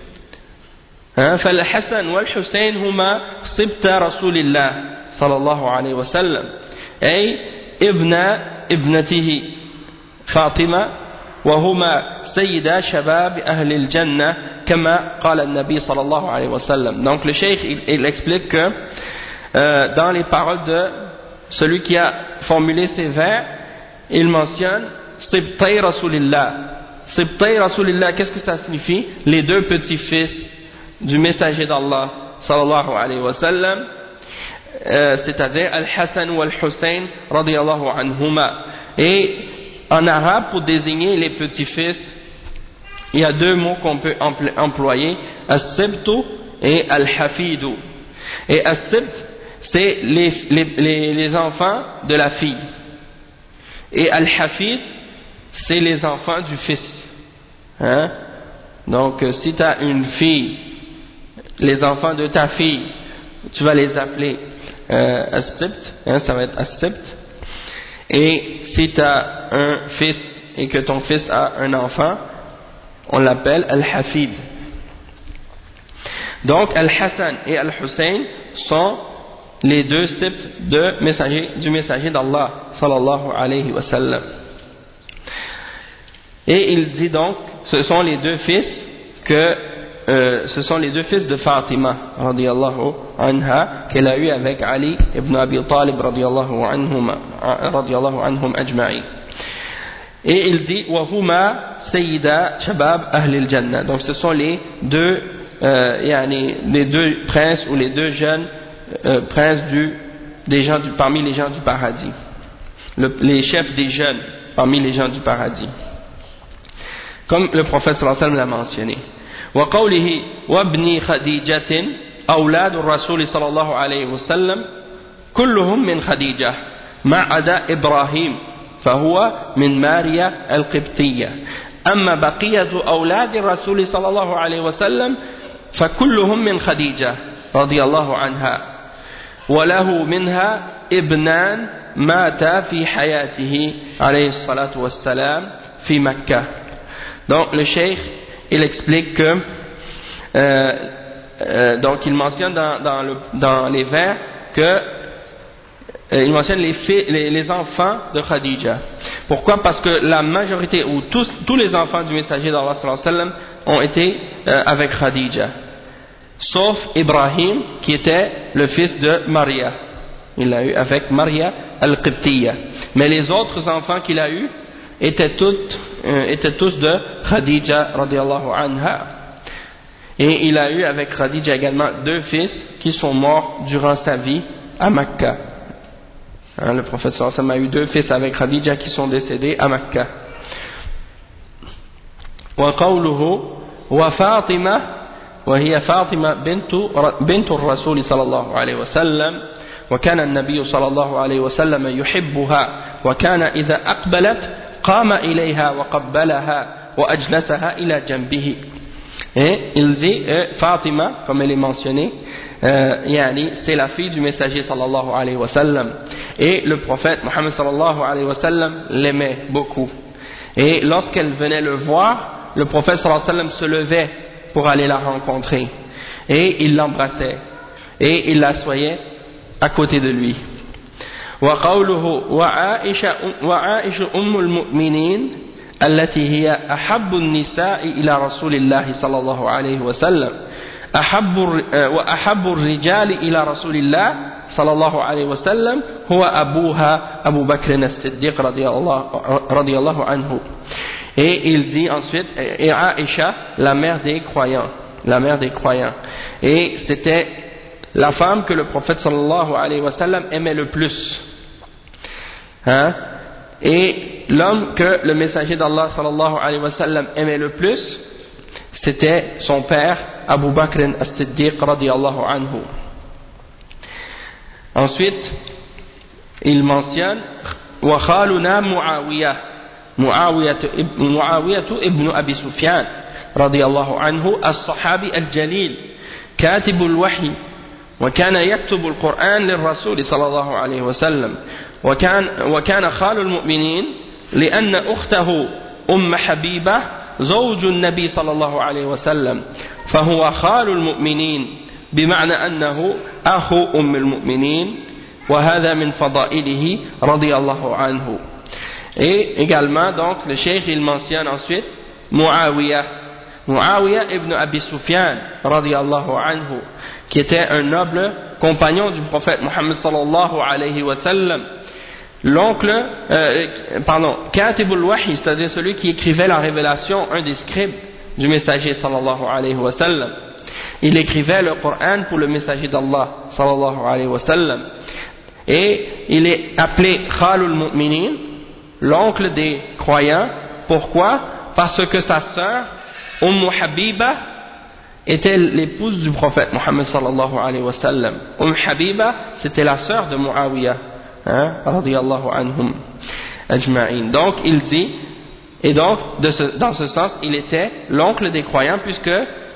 فالحسن والحسين هما صبط رسول الله صلى الله عليه وسلم أي ابن ابنته فاطمة، وهما سيدا شباب أهل الجنة كما قال النبي صلى الله عليه وسلم. Donc le cheikh il, il explique que euh, dans les paroles de celui qui a formulé ces vers, il mentionne Sibtay Rasulillah. Sibtay Rasulillah, qu'est-ce que ça signifie? Les deux petits-fils du messager d'Allah sallallahu alayhi wa sallam, euh, c'est-à-dire Al-Hassan ou Al-Hussein radiyallahu anhuma. Et en arabe, pour désigner les petits-fils, il y a deux mots qu'on peut employer, As-Sibtu et Al-Hafidu. Et As-Sibt, c'est les, les, les, les enfants de la fille. Et Al-Hafid, c'est les enfants du fils. Hein? Donc, si tu as une fille, les enfants de ta fille, tu vas les appeler euh, As-Sibt, hein, ça va être As-Sibt. Et si tu as un fils et que ton fils a un enfant, on l'appelle Al-Hafid. Donc Al-Hassan et Al-Hussein sont les deux sibts de messager, du messager d'Allah sallallahu alayhi wa sallam. Et il dit donc, ce sont les deux fils que euh, ce sont les deux fils de Fatima radiyallahu anha qu'elle a eu avec Ali ibn Abi Talib radiyallahu anhum radiyallahu anhum ajma'in. Et il dit wahuma sayyida shabab ahli al-jannah. Donc ce sont les deux euh, yani, les deux princes ou les deux jeunes euh, princes du, des gens du, parmi les gens du paradis, le, les chefs des jeunes parmi les gens du paradis, comme le prophète sallallahu alayhi wa sallam l'a mentionné. وقوله وابن خديجة أولاد الرسول صلى الله عليه وسلم كلهم من خديجة ما عدا إبراهيم فهو من ماريا القبطية. أما بقية أولاد الرسول صلى الله عليه وسلم فكلهم من خديجة رضي الله عنها، وله منها ابنان ماتا في حياته عليه الصلاة والسلام في مكة. Donc le cheikh il explique que euh, euh, donc il mentionne dans, dans, le, dans les vers que euh, il mentionne les, filles, les, les enfants de Khadija. Pourquoi? Parce que la majorité ou tous, tous les enfants du messager d'Allah sallallahu alayhi wa sallam ont été euh, avec Khadija, sauf Ibrahim qui était le fils de Maria. Il l'a eu avec Maria al-Qibtiyya. Mais les autres enfants qu'il a eu étaient, toutes, euh, étaient tous de Khadija radiyallahu anha. Et il a eu avec Khadija également deux fils qui sont morts durant sa vie à Mecca. Hein, le prophète sallallahu alayhi wa sallam a eu deux fils avec Khadija qui sont décédés à Mecca. وقوله وفاطمة وهي فاطمة بنت بنت الرسول صلى الله عليه وسلم وكان النبي صلى الله عليه وسلم يحبها وكان إذا أقبلت قام إليها وقبلها وأجلسها إلى جنبه. Et il dit euh, Fatima, comme elle est mentionnée, euh, yani, c'est la fille du messager sallallahu alayhi wa sallam. Et le prophète Mohammed sallallahu alayhi wa sallam l'aimait beaucoup. Et lorsqu'elle venait le voir, le prophète sallallahu alayhi wa sallam se levait pour aller la rencontrer. Et il l'embrassait. Et il l'assoyait à côté de lui. وقوله وعائشة أم المؤمنين التي هي أحب النساء إلى رسول الله صلى الله عليه وسلم أحب وأحب الرجال إلى رسول الله صلى الله عليه وسلم هو أبوها أبو بكر الصديق رضي الله, رضي الله عنه. Et il dit ensuite, et Aïcha, la mère des croyants, la mère des croyants. Et c'était la femme que le prophète sallallahu alayhi wa sallam aimait le plus. Hein? Et l'homme que le messager d'Allah sallallahu alayhi wa sallam aimait le plus, c'était son père, Abu Bakr as-Siddiq radiyallahu anhu. Ensuite, il mentionne wa khaluna Muawiyah, Muawiyah ibn Abi Sufyan radiyallahu anhu, as-sahabi al-jalil, كاتب الوحي, وكان يكتب القرآن للرسول صلى الله عليه وسلم, وكان وكان خال المؤمنين لأن أخته أم حبيبة زوج النبي صلى الله عليه وسلم, فهو خال المؤمنين بمعنى أنه أخو أم المؤمنين, وهذا من فضائله رضي الله عنه. Et également, donc, le cheikh il mentionne ensuite Muawiyah, Muawiyah ibn Abi Sufyan radiyallahu anhu, qui était un noble compagnon du prophète Muhammad sallallahu alayhi wa sallam, l'oncle, euh, pardon, Katibul Wahi, c'est-à-dire celui qui écrivait la révélation, un des scribes du messager sallallahu alayhi wa sallam. Il écrivait le Coran pour le messager d'Allah sallallahu alayhi wa sallam. Et il est appelé Khalul Mu'minin, l'oncle des croyants. Pourquoi? Parce que sa sœur, Umm Habiba, était l'épouse du prophète Muhammad sallallahu alayhi wa sallam. Umm Habiba, c'était la sœur de Muawiyah, hein, radiyallahu anhum ajma'in. Donc il dit, et donc de ce, dans ce sens, il était l'oncle des croyants, puisque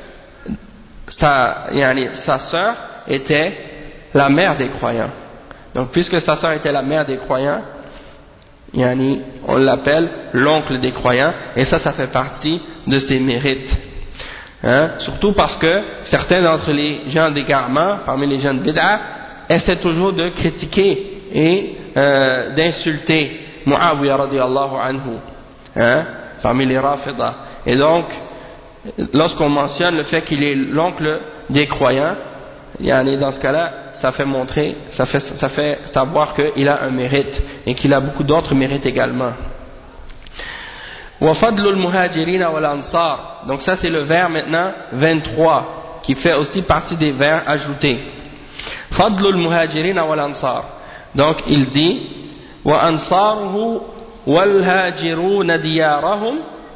sa, yani, sa sœur était la mère des croyants. Donc puisque sa sœur était la mère des croyants, yani, on l'appelle l'oncle des croyants, et ça, ça fait partie de ses mérites. Hein? Surtout parce que certains d'entre les gens d'égarement, parmi les gens de bid'a, essaient toujours de critiquer et euh, d'insulter Muawiyah radiyallahu anhu, hein? Parmi les Rafida. Et donc, lorsqu'on mentionne le fait qu'il est l'oncle des croyants, yani, dans ce cas-là, ça fait montrer, ça fait, ça fait savoir qu'il a un mérite et qu'il a beaucoup d'autres mérites également. وَفَضْلُ الْمُهَاجِرِينَ وَالْأَنصَارِ. Donc ça c'est le vers maintenant vingt-trois, qui fait aussi partie des vers ajoutés. فَضْلُ الْمُهَاجِرِينَ وَالْأَنصَارِ. Donc il dit وَأَنصَارُهُ وَالْهَاجِرُونَ دِيَارَهُمْ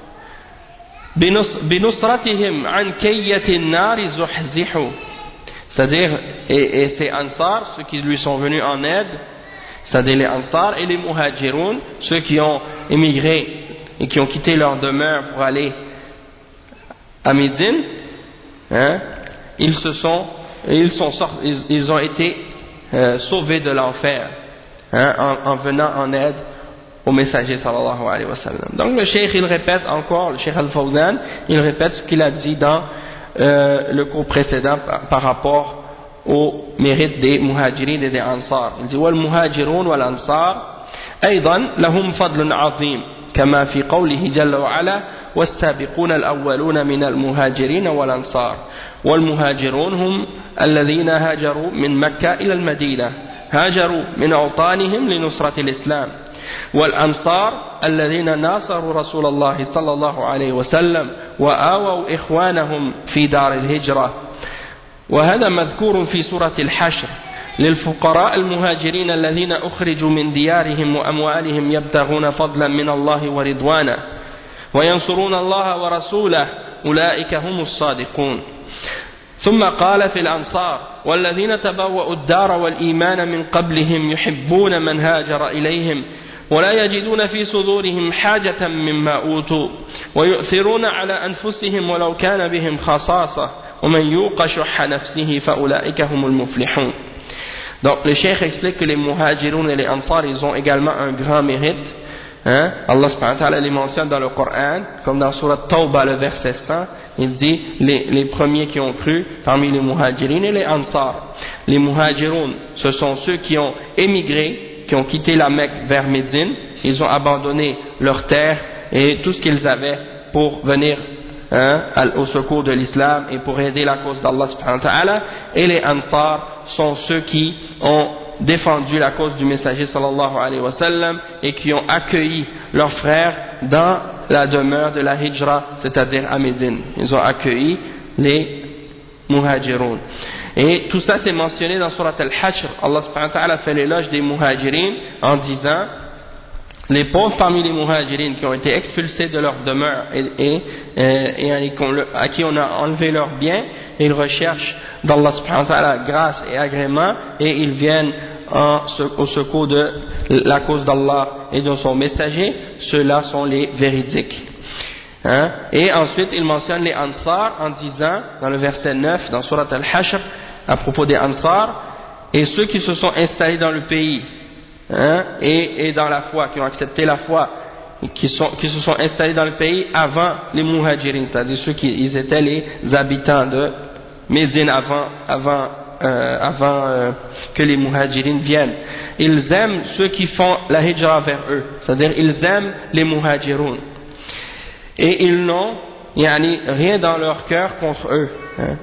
بِنُصْرَتِهِمْ عَنْ كَيَّةِ النَّارِ زُحْزِحُوا. C'est-à-dire, et, et ces Ansar, ceux qui lui sont venus en aide, c'est-à-dire les Ansar et les Muhajiroun, ceux qui ont émigré et qui ont quitté leur demeure pour aller à Médine, hein, ils se sont, ils sont sortis, ils, ils ont été euh, sauvés de l'enfer, hein, en, en venant en aide au messager sallallahu alayhi wa sallam. Donc le cheikh il répète encore, le cheikh Al-Fawzan, il répète ce qu'il a dit dans Euh, le cours précédent par, par rapport au mérite des muhajirin et des ansar. Il dit والمهاجرون والأنصار أيضا لهم فضل عظيم كما في قوله جل وعلا والسابقون الأولون من المهاجرين والأنصار. والمهاجرون هم الذين هاجروا من مكة إلى المدينة، هاجروا من أوطانهم لنصرة الإسلام. والأنصار الذين ناصروا رسول الله صلى الله عليه وسلم وآووا إخوانهم في دار الهجرة. وهذا مذكور في سورة الحشر للفقراء المهاجرين الذين أخرجوا من ديارهم وأموالهم يبتغون فضلا من الله ورضوانا وينصرون الله ورسوله أولئك هم الصادقون. ثم قال في الأنصار والذين تبوأوا الدار والإيمان من قبلهم يحبون من هاجر إليهم ولا يجدون في صدورهم حاجة مما أوتوا ويؤثرون على أنفسهم ولو كان بهم خصاصة ومن يوق شح نفسه فأولئك هم المفلحون. Donc le cheikh explique que les muhajiroun et les ansar ils ont également un grand mérite, hein? Allah subhanahu wa ta'ala les mentionne dans le Coran, comme dans Surat Tawbah le verset cent, il dit les, les premiers qui ont cru parmi les muhajirin et les ansar. Les muhajiroun, ce sont ceux qui ont émigré, qui ont quitté la Mecque vers Médine, ils ont abandonné leurs terres et tout ce qu'ils avaient pour venir hein, au secours de l'islam et pour aider la cause d'Allah subhanahu wa ta'ala. Et les Ansar sont ceux qui ont défendu la cause du messager sallallahu alayhi wa sallam et qui ont accueilli leurs frères dans la demeure de la Hijra, c'est-à-dire à Médine. Ils ont accueilli les Muhajiroun. Et tout ça c'est mentionné dans Surat Al-Hashr. Allah subhanahu wa ta'ala fait l'éloge des Muhajirin en disant: les pauvres parmi les Muhajirin qui ont été expulsés de leur demeure et, et, et, et à qui on a enlevé leurs biens, ils recherchent d'Allah subhanahu wa ta'ala grâce et agrément et ils viennent en, au secours de la cause d'Allah et de son messager. Ceux-là sont les véridiques. Hein? Et ensuite il mentionne les Ansar en disant dans le verset neuf dans Surat Al-Hashr à propos des Ansar: et ceux qui se sont installés dans le pays hein, et, et dans la foi, qui ont accepté la foi, qui, sont, qui se sont installés dans le pays avant les Muhajirin, c'est-à-dire ceux qui ils étaient les habitants de Médine avant, avant, euh, avant euh, que les Muhajirin viennent. Ils aiment ceux qui font la Hijra vers eux, c'est-à-dire ils aiment les Muhajiroun. Et ils n'ont yani, rien dans leur cœur contre eux. Hein.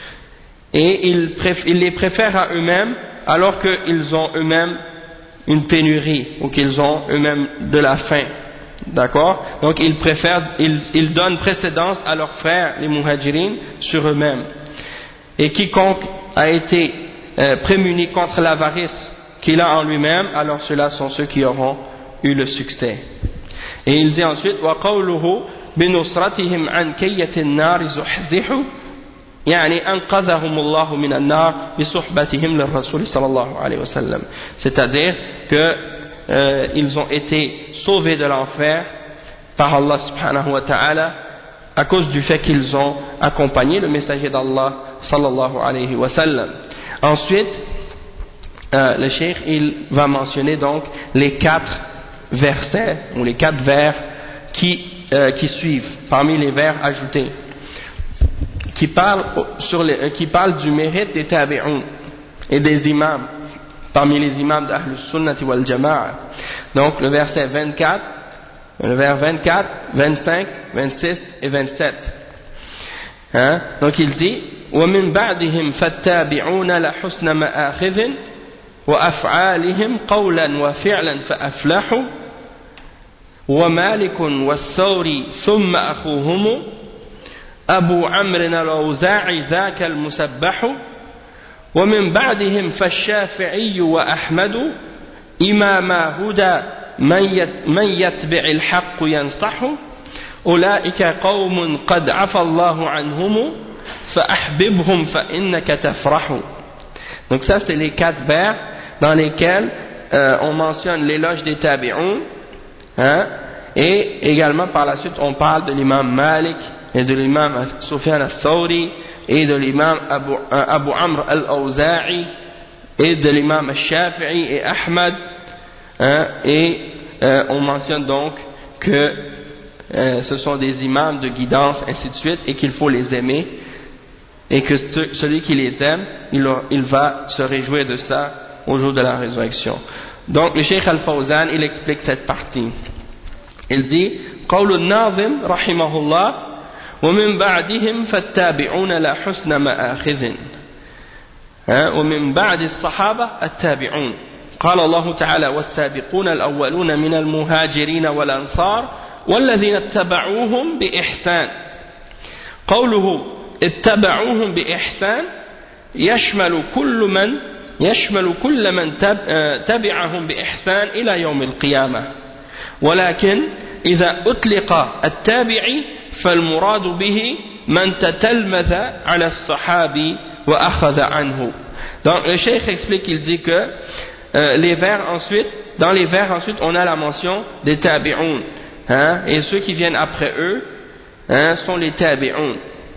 Et ils, préf- ils les préfèrent à eux-mêmes alors qu'ils ont eux-mêmes une pénurie ou qu'ils ont eux-mêmes de la faim. D'accord? Donc ils préfèrent, ils, ils donnent précédence à leurs frères, les Muhajirin, sur eux-mêmes. Et quiconque a été euh, prémuni contre l'avarice qu'il a en lui-même, alors ceux-là sont ceux qui auront eu le succès. Et il dit ensuite: وَقَوْلُهُ بِنُصْرَتِهِمْ عَنْ كَيَّةِ النَّارِ زُحْزِحُ يعني أنقذهم الله من النار بصحبتهم للرسول صلى الله عليه وسلم. C'est-à-dire que euh, ils ont été sauvés de l'enfer par Allah subhanahu wa ta'ala à cause du fait qu'ils ont accompagné le messager d'Allah sallallahu alayhi wa sallam. Ensuite euh, le cheikh il va mentionner donc les quatre versets ou les quatre vers qui, euh, qui suivent parmi les vers ajoutés, qui parle, sur les, qui parle du mérite des tabi'un et des imams parmi les imams d'Ahl Sunnati wal Jama'a. Donc le verset vingt-quatre, le vers vingt-quatre, vingt-cinq, vingt-six et vingt-sept. Hein? Donc il dit: وَمِن بَعْدِهِمْ فَالتَّابِعُونَ لَحُسْنَ مَآخِذٍ وَأَفْعَالِهِمْ قَوْلًا وَفِعْلًا فَأَفْلَحُوا وَمَالِكٌ وَالثَّوْرِ ثُمَّ أَخُوهُمُ أبو عمرو الأوزاعي ذاك المسبح ومن بعدهم فالشافعي وأحمد إماما هدى من يتبع الحق ينصح أولئك قوم قد عفى الله عنهم فأحببهم فإنك تفرح. Donc ça c'est les quatre vers dans lesquels euh, on mentionne l'éloge des tabi'un hein, et également par la suite on parle de l'imam Malik et de l'imam Sufyan al-Thawri et de l'imam Abu, euh, Abu Amr al-Awza'i et de l'imam al-Shafi'i et Ahmad hein, et euh, on mentionne donc que euh, ce sont des imams de guidance ainsi de suite et qu'il faut les aimer et que ce, celui qui les aime il, il va se réjouir de ça au jour de la résurrection. Donc le Cheikh Al-Fawzan il explique cette partie. Il dit: قول الناظم رحمه الله ومن بعدهم فالتابعون لا حسن مآخذ ومن بعد الصحابة التابعون. قال الله تعالى: والسابقون الأولون من المهاجرين والأنصار والذين اتبعوهم بإحسان. قوله اتبعوهم بإحسان يشمل كل من يشمل كل من تبعهم بإحسان إلى يوم القيامة، ولكن إذا أطلق التابعي فالمراد به من تتلمذ على الصحابي وأخذ عنه. Donc le cheikh explique, il dit que euh, les vers ensuite, dans les vers ensuite on a la mention des tabi'un hein, et ceux qui viennent après eux hein, sont les tabi'un.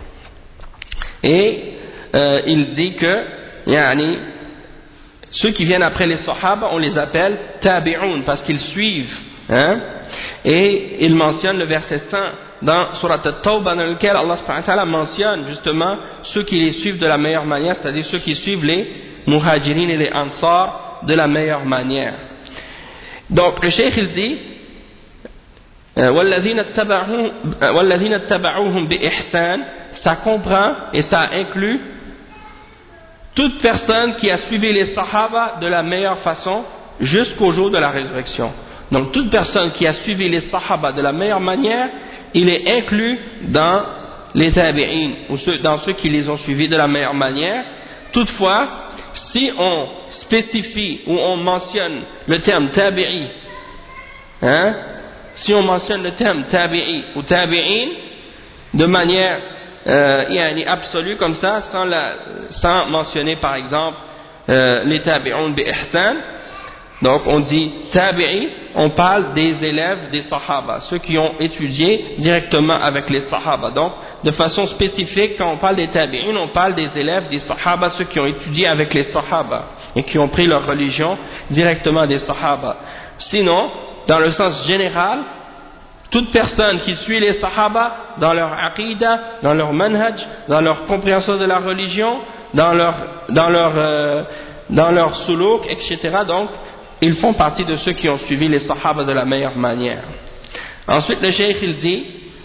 Et euh, il dit que yani, ceux qui viennent après les sahaba on les appelle tabi'un parce qu'ils suivent hein, et il mentionne le verset cent dans Surat At-Tawbah dans lequel Allah subhanahu wa ta'ala mentionne justement ceux qui les suivent de la meilleure manière, c'est-à-dire ceux qui suivent les muhajirin et les ansar de la meilleure manière. Donc le cheikh il dit وَالَّذِينَ اتَّبَعُوهُمْ بِإِحْسَانٍ, ça comprend et ça inclut toute personne qui a suivi les Sahaba de la meilleure façon jusqu'au jour de la résurrection. Donc toute personne qui a suivi les Sahaba de la meilleure manière, il est inclus dans les tabi'in, ou ceux, dans ceux qui les ont suivis de la meilleure manière. Toutefois, si on spécifie ou on mentionne le terme tabi'i, hein, si on mentionne le terme tabi'i ou tabi'in de manière euh, absolue comme ça, sans, la, sans mentionner par exemple euh, les tabi'un bi ihsan, donc on dit tabi'i, on parle des élèves des sahaba, ceux qui ont étudié directement avec les sahaba. Donc de façon spécifique, quand on parle des tabi'in, on parle des élèves des sahaba, ceux qui ont étudié avec les sahaba et qui ont pris leur religion directement des sahaba. Sinon, dans le sens général, toute personne qui suit les sahaba dans leur aqidah, dans leur manhaj, dans leur compréhension de la religion, dans leur, dans leur, euh, dans leur suluk, et cetera. Donc, ils font partie de ceux qui ont suivi les sahaba de la meilleure manière. Ensuite, le cheikh il dit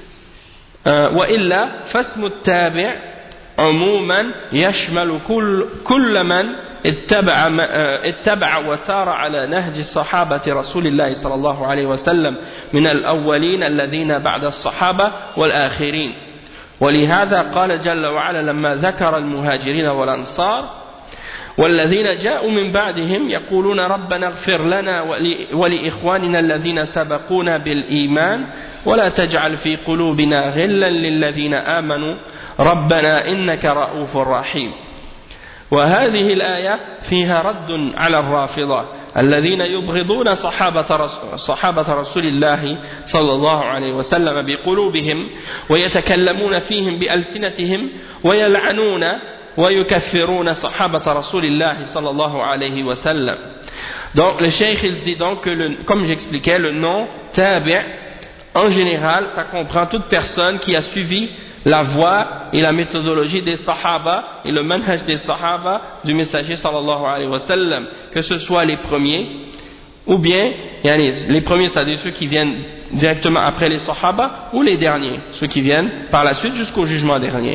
وإلا فاسم التابع عموما يشمل كل كل من اتبع اتبع وسار على نهج الصحابة رسول الله صلى الله عليه وسلم من الأولين الذين بعد الصحابة والآخرين. ولهذا قال جل وعلا لما ذكر المهاجرين والأنصار والذين جاءوا من بعدهم يقولون ربنا اغفر لنا ولإخواننا الذين سبقونا بالإيمان ولا تجعل في قلوبنا غلا للذين آمنوا ربنا إنك رؤوف رحيم. وهذه الآية فيها رد على الرافضة الذين يبغضون صحابة صحابة رسول الله صلى الله عليه وسلم بقلوبهم ويتكلمون فيهم بألسنتهم ويلعنون ويكفرون صحابة رسول الله صلى الله عليه وسلم. Donc le cheikh il dit donc que le, comme j'expliquais, le nom tabi' en général ça comprend toute personne qui a suivi la voie et la méthodologie des sahaba et le manhaj des sahaba du messager sallallahu alayhi wa sallam, que ce soit les premiers ou bien les premiers, c'est-à-dire ceux qui viennent directement après les sahaba, ou les derniers, ceux qui viennent par la suite jusqu'au jugement dernier.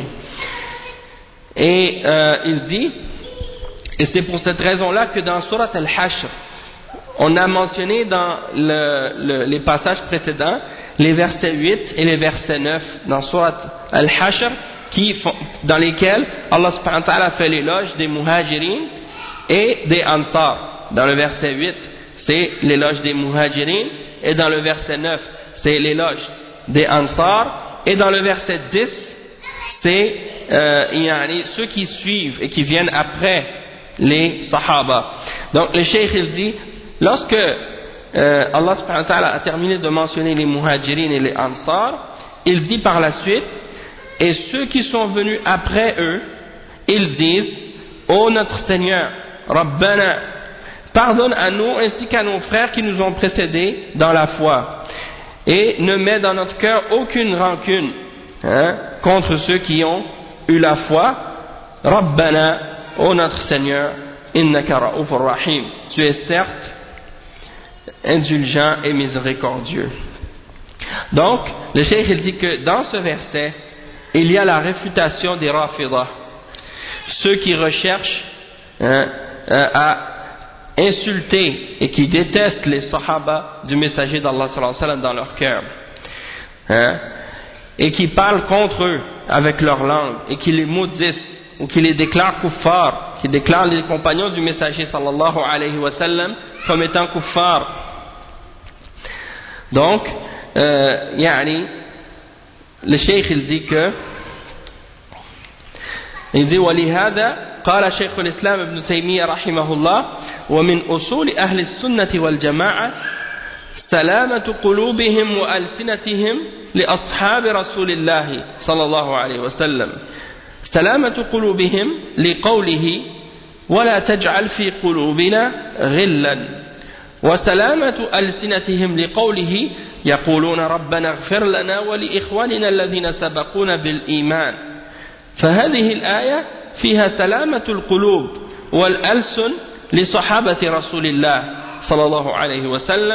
Et euh, il dit, et c'est pour cette raison-là que dans Surat Al-Hashr, on a mentionné dans le, le, les passages précédents les versets huit et les versets neuf dans Surat Al-Hashr, qui font, dans lesquels Allah subhanahu wa ta'ala fait l'éloge des muhajirin et des ansar. Dans le verset huit, c'est l'éloge des muhajirin, et dans le verset neuf, c'est l'éloge des ansar, et dans le verset dix, c'est euh, ceux qui suivent et qui viennent après les sahaba. Donc le cheikh il dit, lorsque euh, Allah subhanahu wa ta'ala a terminé de mentionner les muhajirin et les ansar, il dit par la suite, et ceux qui sont venus après eux, ils disent, ô notre Seigneur, Rabbana, pardonne à nous ainsi qu'à nos frères qui nous ont précédés dans la foi, et ne mets dans notre cœur aucune rancune hein, contre ceux qui ont eu la foi. Rabbana, ô notre Seigneur, innaka ra'ufur rahim, tu es certes indulgent et miséricordieux. Donc le cheikh il dit que dans ce verset il y a la réfutation des rafidah, ceux qui recherchent hein, à insulter et qui détestent les sahaba du messager d'Allah sallallahu alayhi wa sallam dans leur cœur hein, et qui parlent contre eux avec leur langue et qui les maudissent ou qui les déclarent kuffar, qui déclarent les compagnons du messager sallallahu alayhi wa sallam comme étant kuffar. Donc euh, yani, le cheikh il dit que il dit ولهذا قال شيخ الإسلام ابن تيمية رحمه الله ومن أصول أهل السنة والجماعة سلامة قلوبهم وألسنتهم لأصحاب رسول الله صلى الله عليه وسلم. سلامة قلوبهم لقوله ولا تجعل في قلوبنا غلا، وسلامة ألسنتهم لقوله يقولون ربنا اغفر لنا ولإخواننا الذين سبقونا بالإيمان. فهذه الآية فيها سلامة القلوب والألسن لصحابة رسول الله صلى الله عليه وسلم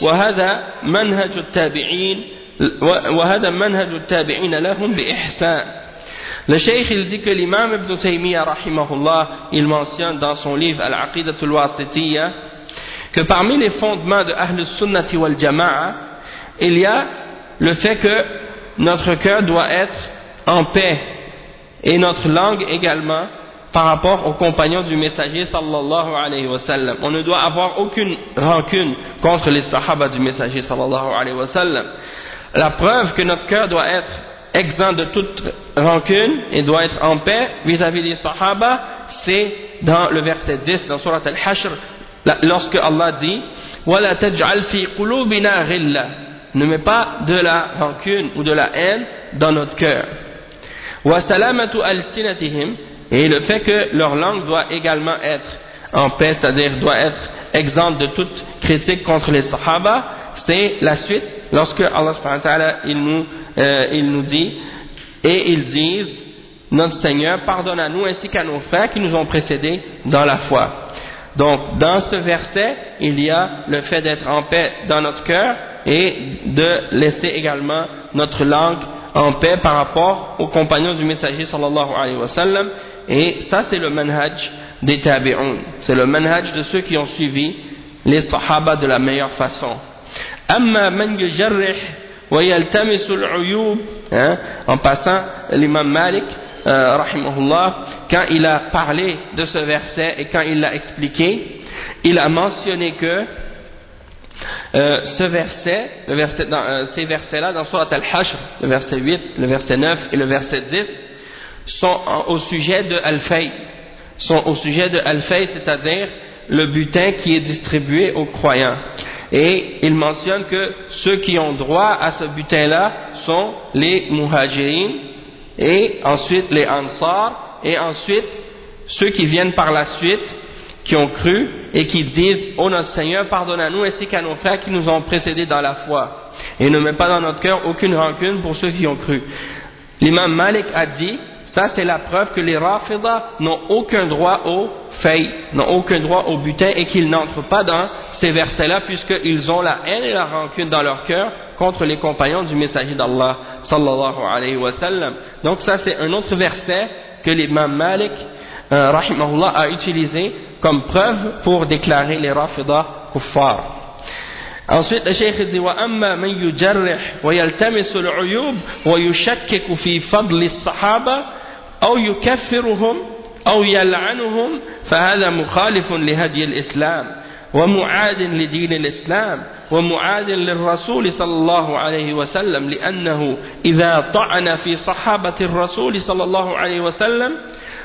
وهذا منهج التابعين وهذا منهج التابعين لهم بإحسان. Le cheikh il dit que l'imam Ibn Taymiyyah rahimahullah, il mentionne dans son livre Al-Aqidatul Wasitiyya que parmi les fondements de Ahl Sunnati wal Jama'a, il y a le fait que notre cœur doit être en paix et notre langue également par rapport aux compagnons du messager sallallahu alayhi wa sallam. On ne doit avoir aucune rancune contre les sahaba du messager sallallahu alayhi wa sallam. La preuve que notre cœur doit être exempt de toute rancune et doit être en paix vis-à-vis des sahaba, c'est dans le verset dix dans Surat Al-Hashr, lorsque Allah dit وَلَا تَجْعَلْ فِي قُلُوبِنَا غِلَّةً, ne mets pas de la rancune ou de la haine dans notre cœur. وَسَلَامَةُ أَلْسِنَتِهِمْ, et le fait que leur langue doit également être en paix, c'est-à-dire doit être exempte de toute critique contre les sahaba, c'est la suite lorsque Allah subhanahu wa ta'ala il nous, euh, il nous dit et ils disent notre Seigneur pardonne à nous ainsi qu'à nos frères qui nous ont précédés dans la foi. Donc dans ce verset il y a le fait d'être en paix dans notre cœur et de laisser également notre langue en paix par rapport aux compagnons du messager sallallahu alayhi wa sallam, et ça c'est le manhaj des tabi'un, c'est le manhaj de ceux qui ont suivi les sahaba de la meilleure façon. Amma man yujarrih wa yaltamisu al-uyub, en passant l'imam Malik euh, rahimahullah, quand il a parlé de ce verset et quand il l'a expliqué, il a mentionné que euh, ce verset, le verset dans, euh, ces versets-là dans Surat Al-Hashr, le verset huit, le verset neuf et le verset dix sont au sujet de Al-Fay, sont au sujet de Al-Fay, c'est-à-dire le butin qui est distribué aux croyants. Et il mentionne que ceux qui ont droit à ce butin-là sont les muhajirin, et ensuite les ansar, et ensuite ceux qui viennent par la suite, qui ont cru et qui disent « Oh notre Seigneur, pardonne à nous ainsi qu'à nos frères qui nous ont précédés dans la foi. » Et ne met pas dans notre cœur aucune rancune pour ceux qui ont cru. L'imam Malik a dit, ça c'est la preuve que les Rafidah n'ont aucun droit au fay, n'ont aucun droit au butin, et qu'ils n'entrent pas dans ces versets-là puisqu'ils ont la haine et la rancune dans leur cœur contre les compagnons du messager d'Allah sallallahu alayhi wa sallam. Donc ça c'est un autre verset que l'imam Malik euh, rahimahullah a utilisé comme preuve pour déclarer les Rafidah kuffar. Ensuite le cheikh dit وَأَمَّا مَنْ يُجَرِّحْ وَيَلْتَمِسُ الْعُيُوبِ وَيُشَكِّكُ فِي فَضْلِ الصَّحَابَةِ أو يكفرهم أو يلعنهم فهذا مخالف لهدي الإسلام ومعاد لدين الإسلام ومعاد للرسول صلى الله عليه وسلم، لأنه إذا طعن في صحابة الرسول صلى الله عليه وسلم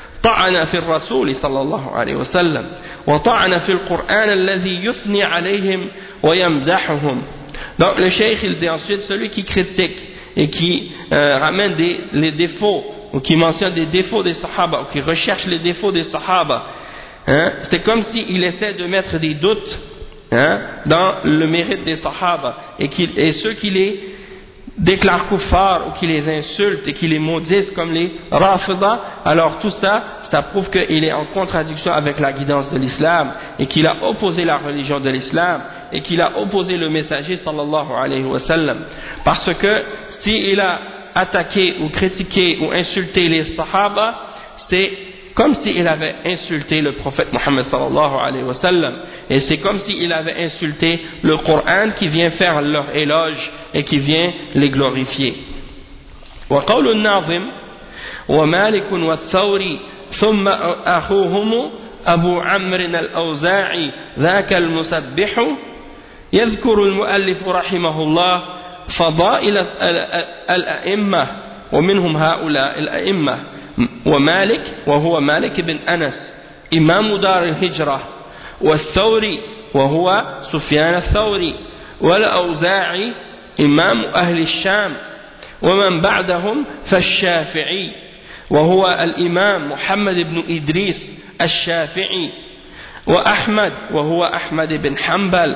طعن في الرسول صلى الله عليه وسلم وطعن في القرآن الذي يثني عليهم ويمدحهم. Donc le cheikh il dit ensuite celui qui critique et qui euh, ramène des, les défauts ou qui mentionne des défauts des sahaba ou qui recherche les défauts des sahaba, hein, c'est comme s'il essaie de mettre des doutes, hein, dans le mérite des sahaba, et, et ceux qui les déclarent kuffar ou qui les insultent et qui les maudissent comme les Rafidah, alors tout ça, ça prouve qu'il est en contradiction avec la guidance de l'islam et qu'il a opposé la religion de l'islam et qu'il a opposé le messager sallallahu alayhi wa sallam, parce que s'il a attaqué ou critiqué ou insulté les sahaba, c'est comme s'il avait insulté le prophète Mohammed sallallahu alayhi wa sallam, et c'est comme s'il avait insulté le Coran qui vient faire leur éloge et qui vient les glorifier. وقول الناظم ومالك والثوري ثم أخوهم أبو عمرو الأوزاعي ذاك المسبح يذكر المؤلف رحمه الله فضائل الأئمة ومنهم هؤلاء الأئمة، ومالك وهو مالك بن أنس إمام دار الهجرة، والثوري وهو سفيان الثوري، والأوزاعي إمام أهل الشام، ومن بعدهم فالشافعي وهو الإمام محمد بن إدريس الشافعي، وأحمد وهو أحمد بن حنبل.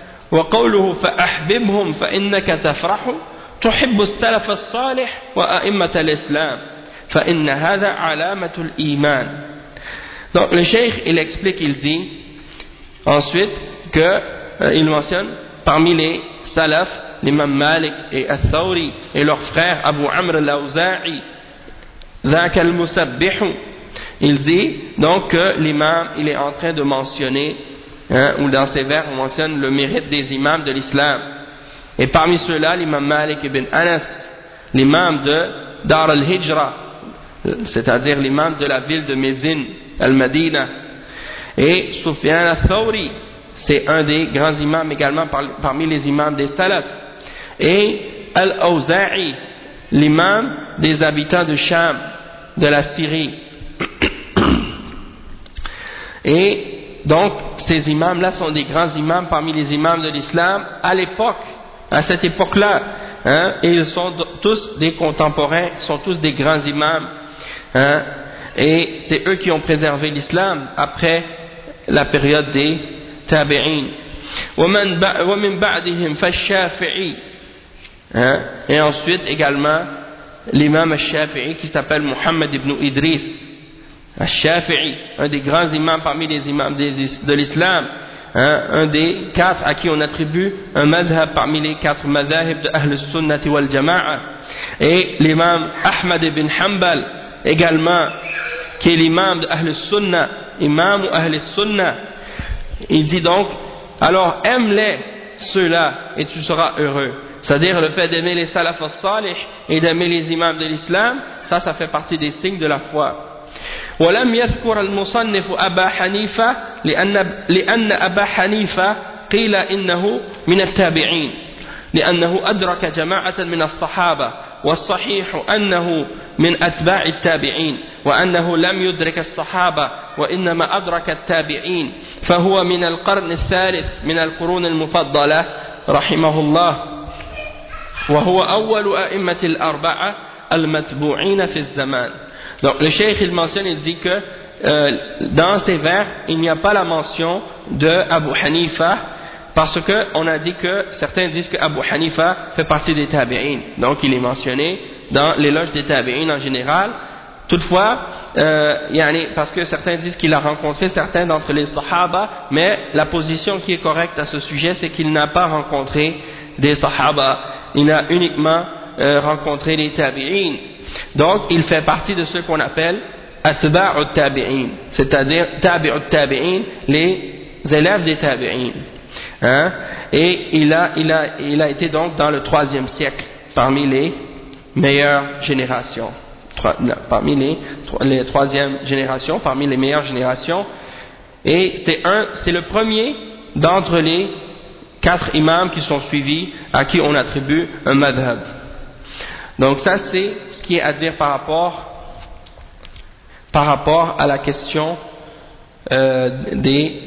وقوله فأحببهم فإنك تفرح تحب السلف الصالح وأئمة الإسلام فإن هذا علامة الإيمان. Donc le cheikh il explique, il dit ensuite que euh, il mentionne parmi les salaf, l'imam Malik et Al-Thawri et leur frère Abu Amr al-Awza'i, ذاك المسبح, il dit donc que l'imam il est en train de mentionner, hein, ou dans ses vers on mentionne le mérite des imams de l'islam. Et parmi ceux-là, l'imam Malik ibn Anas, l'imam de Dar al-Hijra, c'est-à-dire l'imam de la ville de Médine, al-Madina, et Sufyan al-Thawri, c'est un des grands imams également par, parmi les imams des salaf, et Al-Awza'i, l'imam des habitants de Cham, de la Syrie. Et donc ces imams-là sont des grands imams parmi les imams de l'islam à l'époque, à cette époque-là, hein, et ils sont tous des contemporains, sont tous des grands imams, hein, et c'est eux qui ont préservé l'islam après la période des tabi'in. ومن بعدهم فالشافعي, hein, et ensuite également l'imam al-Shafi'i qui s'appelle Muhammad ibn Idris al-Shafi'i, un des grands imams parmi les imams de l'islam, hein, un des quatre à qui on attribue un madhab parmi les quatre madhahib de Ahl al-Sunnah wal Jama'a, et l'imam Ahmad ibn Hanbal également qui est l'imam de Ahl al-Sunnah, imam ou Ahl al-Sunnah. Il dit donc, alors aime-les ceux-là et tu seras heureux. C'est-à-dire le fait d'aimer les salaf al-salih et d'aimer les imams de l'islam, ça, ça fait partie des signes de la foi. ولم يذكر المصنف أبا حنيفة لأن لأن أبا حنيفة قيل إنه من التابعين لأنه أدرك جماعة من الصحابة والصحيح أنه من أتباع التابعين وأنه لم يدرك الصحابة وإنما أدرك التابعين فهو من القرن الثالث من القرون المفضلة رحمه الله وهو أول أئمة الأربعة المتبوعين في الزمان. Donc le cheikh il mentionne, il dit que euh, dans ces vers il n'y a pas la mention de Abu Hanifa parce que on a dit que certains disent que Abu Hanifa fait partie des tabi'in, donc il est mentionné dans l'éloge des tabi'in en général. Toutefois, euh, yani, parce que certains disent qu'il a rencontré certains d'entre les sahaba, mais la position qui est correcte à ce sujet c'est qu'il n'a pas rencontré des sahaba, il a uniquement euh, rencontré les tabi'in. Donc il fait partie de ceux qu'on appelle atba'u tabi'in, c'est-à-dire tabi'u tabi'in, les élèves des tabi'in, hein? Et il a, il, a, il a été donc dans le troisième siècle parmi les meilleures générations, parmi les, les troisième générations, parmi les meilleures générations, et c'est un, c'est le premier d'entre les quatre imams qui sont suivis à qui on attribue un madhab. Donc ça c'est ce qui est à dire par rapport par rapport à la question euh, des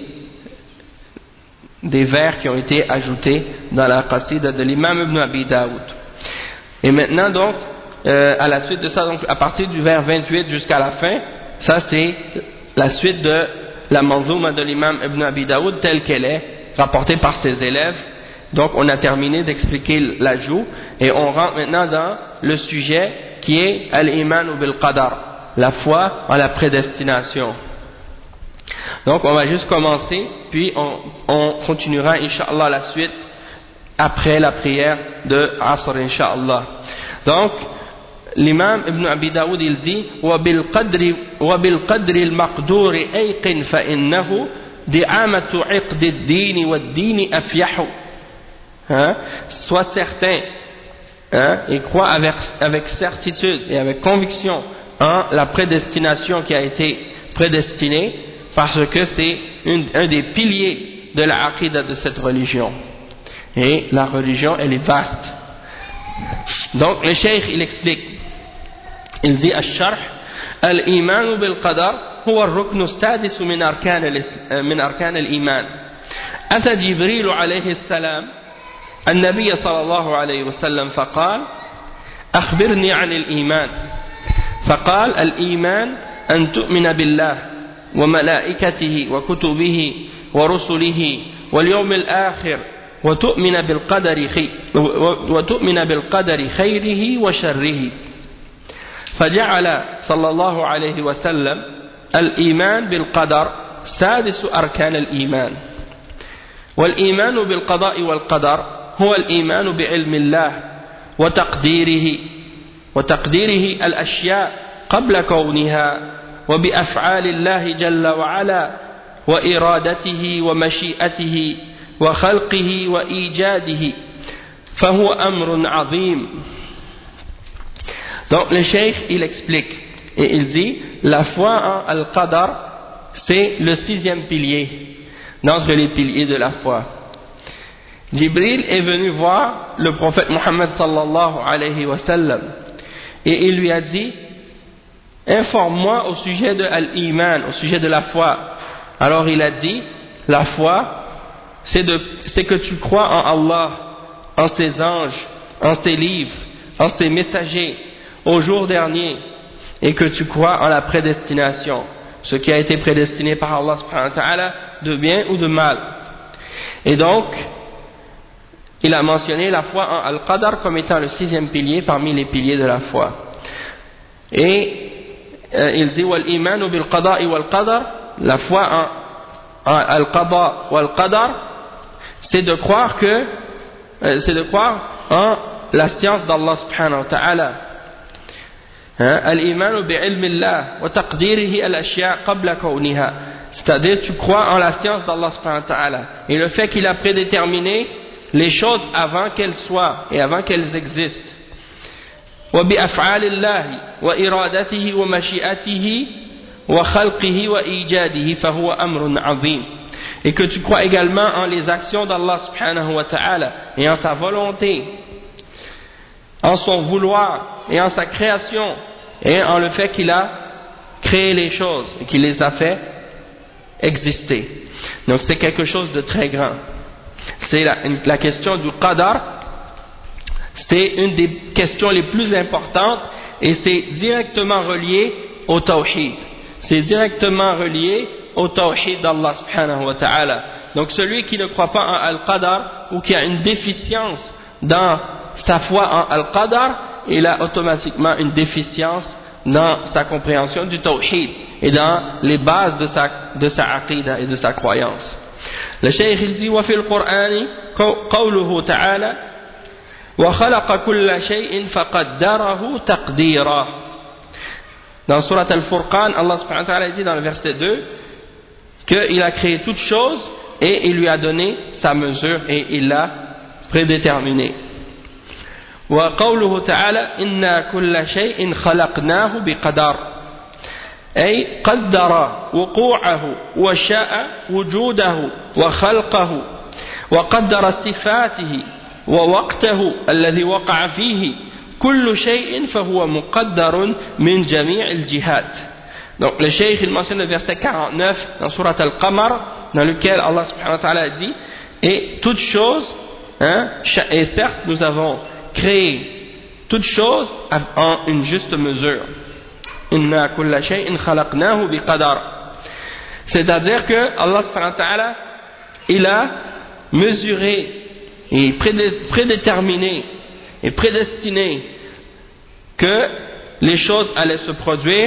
des vers qui ont été ajoutés dans la qasida de l'imam Ibn Abi Daoud. Et maintenant donc euh, à la suite de ça, donc à partir du vers vingt-huit jusqu'à la fin, ça c'est la suite de la manzouma de l'imam Ibn Abi Daoud telle qu'elle est rapportée par ses élèves. Donc on a terminé d'expliquer l'ajout et on rentre maintenant dans le sujet qui est al-iman bil qadar, la foi en la prédestination. Donc on va juste commencer puis on, on continuera incha'Allah la suite après la prière de Asr incha'Allah. Donc l'imam Ibn Abi Daoud il dit wa bil qadri wa bil qadri al maqdur ayqin fa innahu di'amatu 'iqd ad-din wa ad-din afyahu. Hein? Sois certain, hein, et crois avec, avec certitude et avec conviction en la prédestination qui a été prédestinée, parce que c'est une, un des piliers de la aqidah de cette religion. Et la religion, elle est vaste. Donc le cheikh il explique, il dit al-sharh al-iman bil-qadar huwa ar-rukn as-sadis min arkan min arkan al-iman. Ata Jibril alayhi salam النبي صلى الله عليه وسلم فقال أخبرني عن الإيمان فقال الإيمان أن تؤمن بالله وملائكته وكتبه ورسله واليوم الآخر وتؤمن بالقدر خير وتؤمن بالقدر خيره وشره. فجعل صلى الله عليه وسلم الإيمان بالقدر سادس أركان الإيمان. والإيمان بالقضاء والقدر هو الإيمان بعلم الله وتقديره وتقديره الأشياء قبل كونها وبأفعال الله جل وعلا وإرادته ومشيئته وخلقه وإيجاده فهو أمر عظيم. Donc le cheikh il explique et il dit la foi en Al-Qadar c'est le sixième pilier d'entre les piliers de la foi. Jibril est venu voir le prophète Mohammed sallallahu alayhi wa sallam et il lui a dit informe-moi au sujet de Al-Iman, au sujet de la foi. Alors il a dit la foi c'est, de, c'est que tu crois en Allah, en ses anges, en ses livres, en ses messagers, au jour dernier, et que tu crois en la prédestination, ce qui a été prédestiné par Allah subhanahu wa ta'ala de bien ou de mal. Et donc il a mentionné la foi en Al-Qadar comme étant le sixième pilier parmi les piliers de la foi. Et euh, il dit wal-imanu bil-qada'i wal-qadar, la foi en, en Al-Qada wal-Qadar, c'est de croire que euh, c'est de croire en la science d'Allah subhanahu wa ta'ala. Al-imanu bi'ilmillah wa taqdirihi al-ashya' qabla kawniha, c'est-à-dire tu crois en la science d'Allah subhanahu wa ta'ala et le fait qu'il a prédéterminé les choses avant qu'elles soient et avant qu'elles existent. Wa bi'af'alillahi wa iradatihi wa mashi'atihi wa khalqihi wa ijadihi fa huwa amrun 'azim. Et que tu crois également en les actions d'Allah subhanahu wa ta'ala et en sa volonté, en son vouloir et en sa création et en le fait qu'il a créé les choses et qu'il les a fait exister. Donc c'est quelque chose de très grand. C'est la, la question du qadar, c'est une des questions les plus importantes et c'est directement relié au tawhid. C'est directement relié au tawhid d'Allah subhanahu wa ta'ala. Donc celui qui ne croit pas en al-qadar ou qui a une déficience dans sa foi en al-qadar, il a automatiquement une déficience dans sa compréhension du tawhid et dans les bases de sa, de sa aqida et de sa croyance. Le cheikh il dit وفي القرآن قوله تعالى وخلق كل شيء فقدره تقديرا. Dans Surat Al-Furqan, Allah subhanahu wa ta'ala dit dans le verset deux qu'il a créé toute chose et il lui a donné sa mesure et il l'a prédéterminé. وقوله تعالى إنا كل شيء خلقناه بقدر أي قدر وقوعه وشاء وجوده وخلقه وقدر صفاته ووقته الذي وقع فيه كل شيء فهو مقدر من جميع الجهات. Donc le cheikh il mentionne le verset quarante-neuf dans Surat Al-Qamar dans lequel Allah subhanahu wa ta'ala dit et toute chose hein, et certes nous avons créé toute chose en une juste mesure. Inna kulla shay'in khalaqnahu biqadar. C'est-à-dire que Allah subhanahu wa ta'ala il a mesuré et prédéterminé et prédestiné que les choses allaient se produire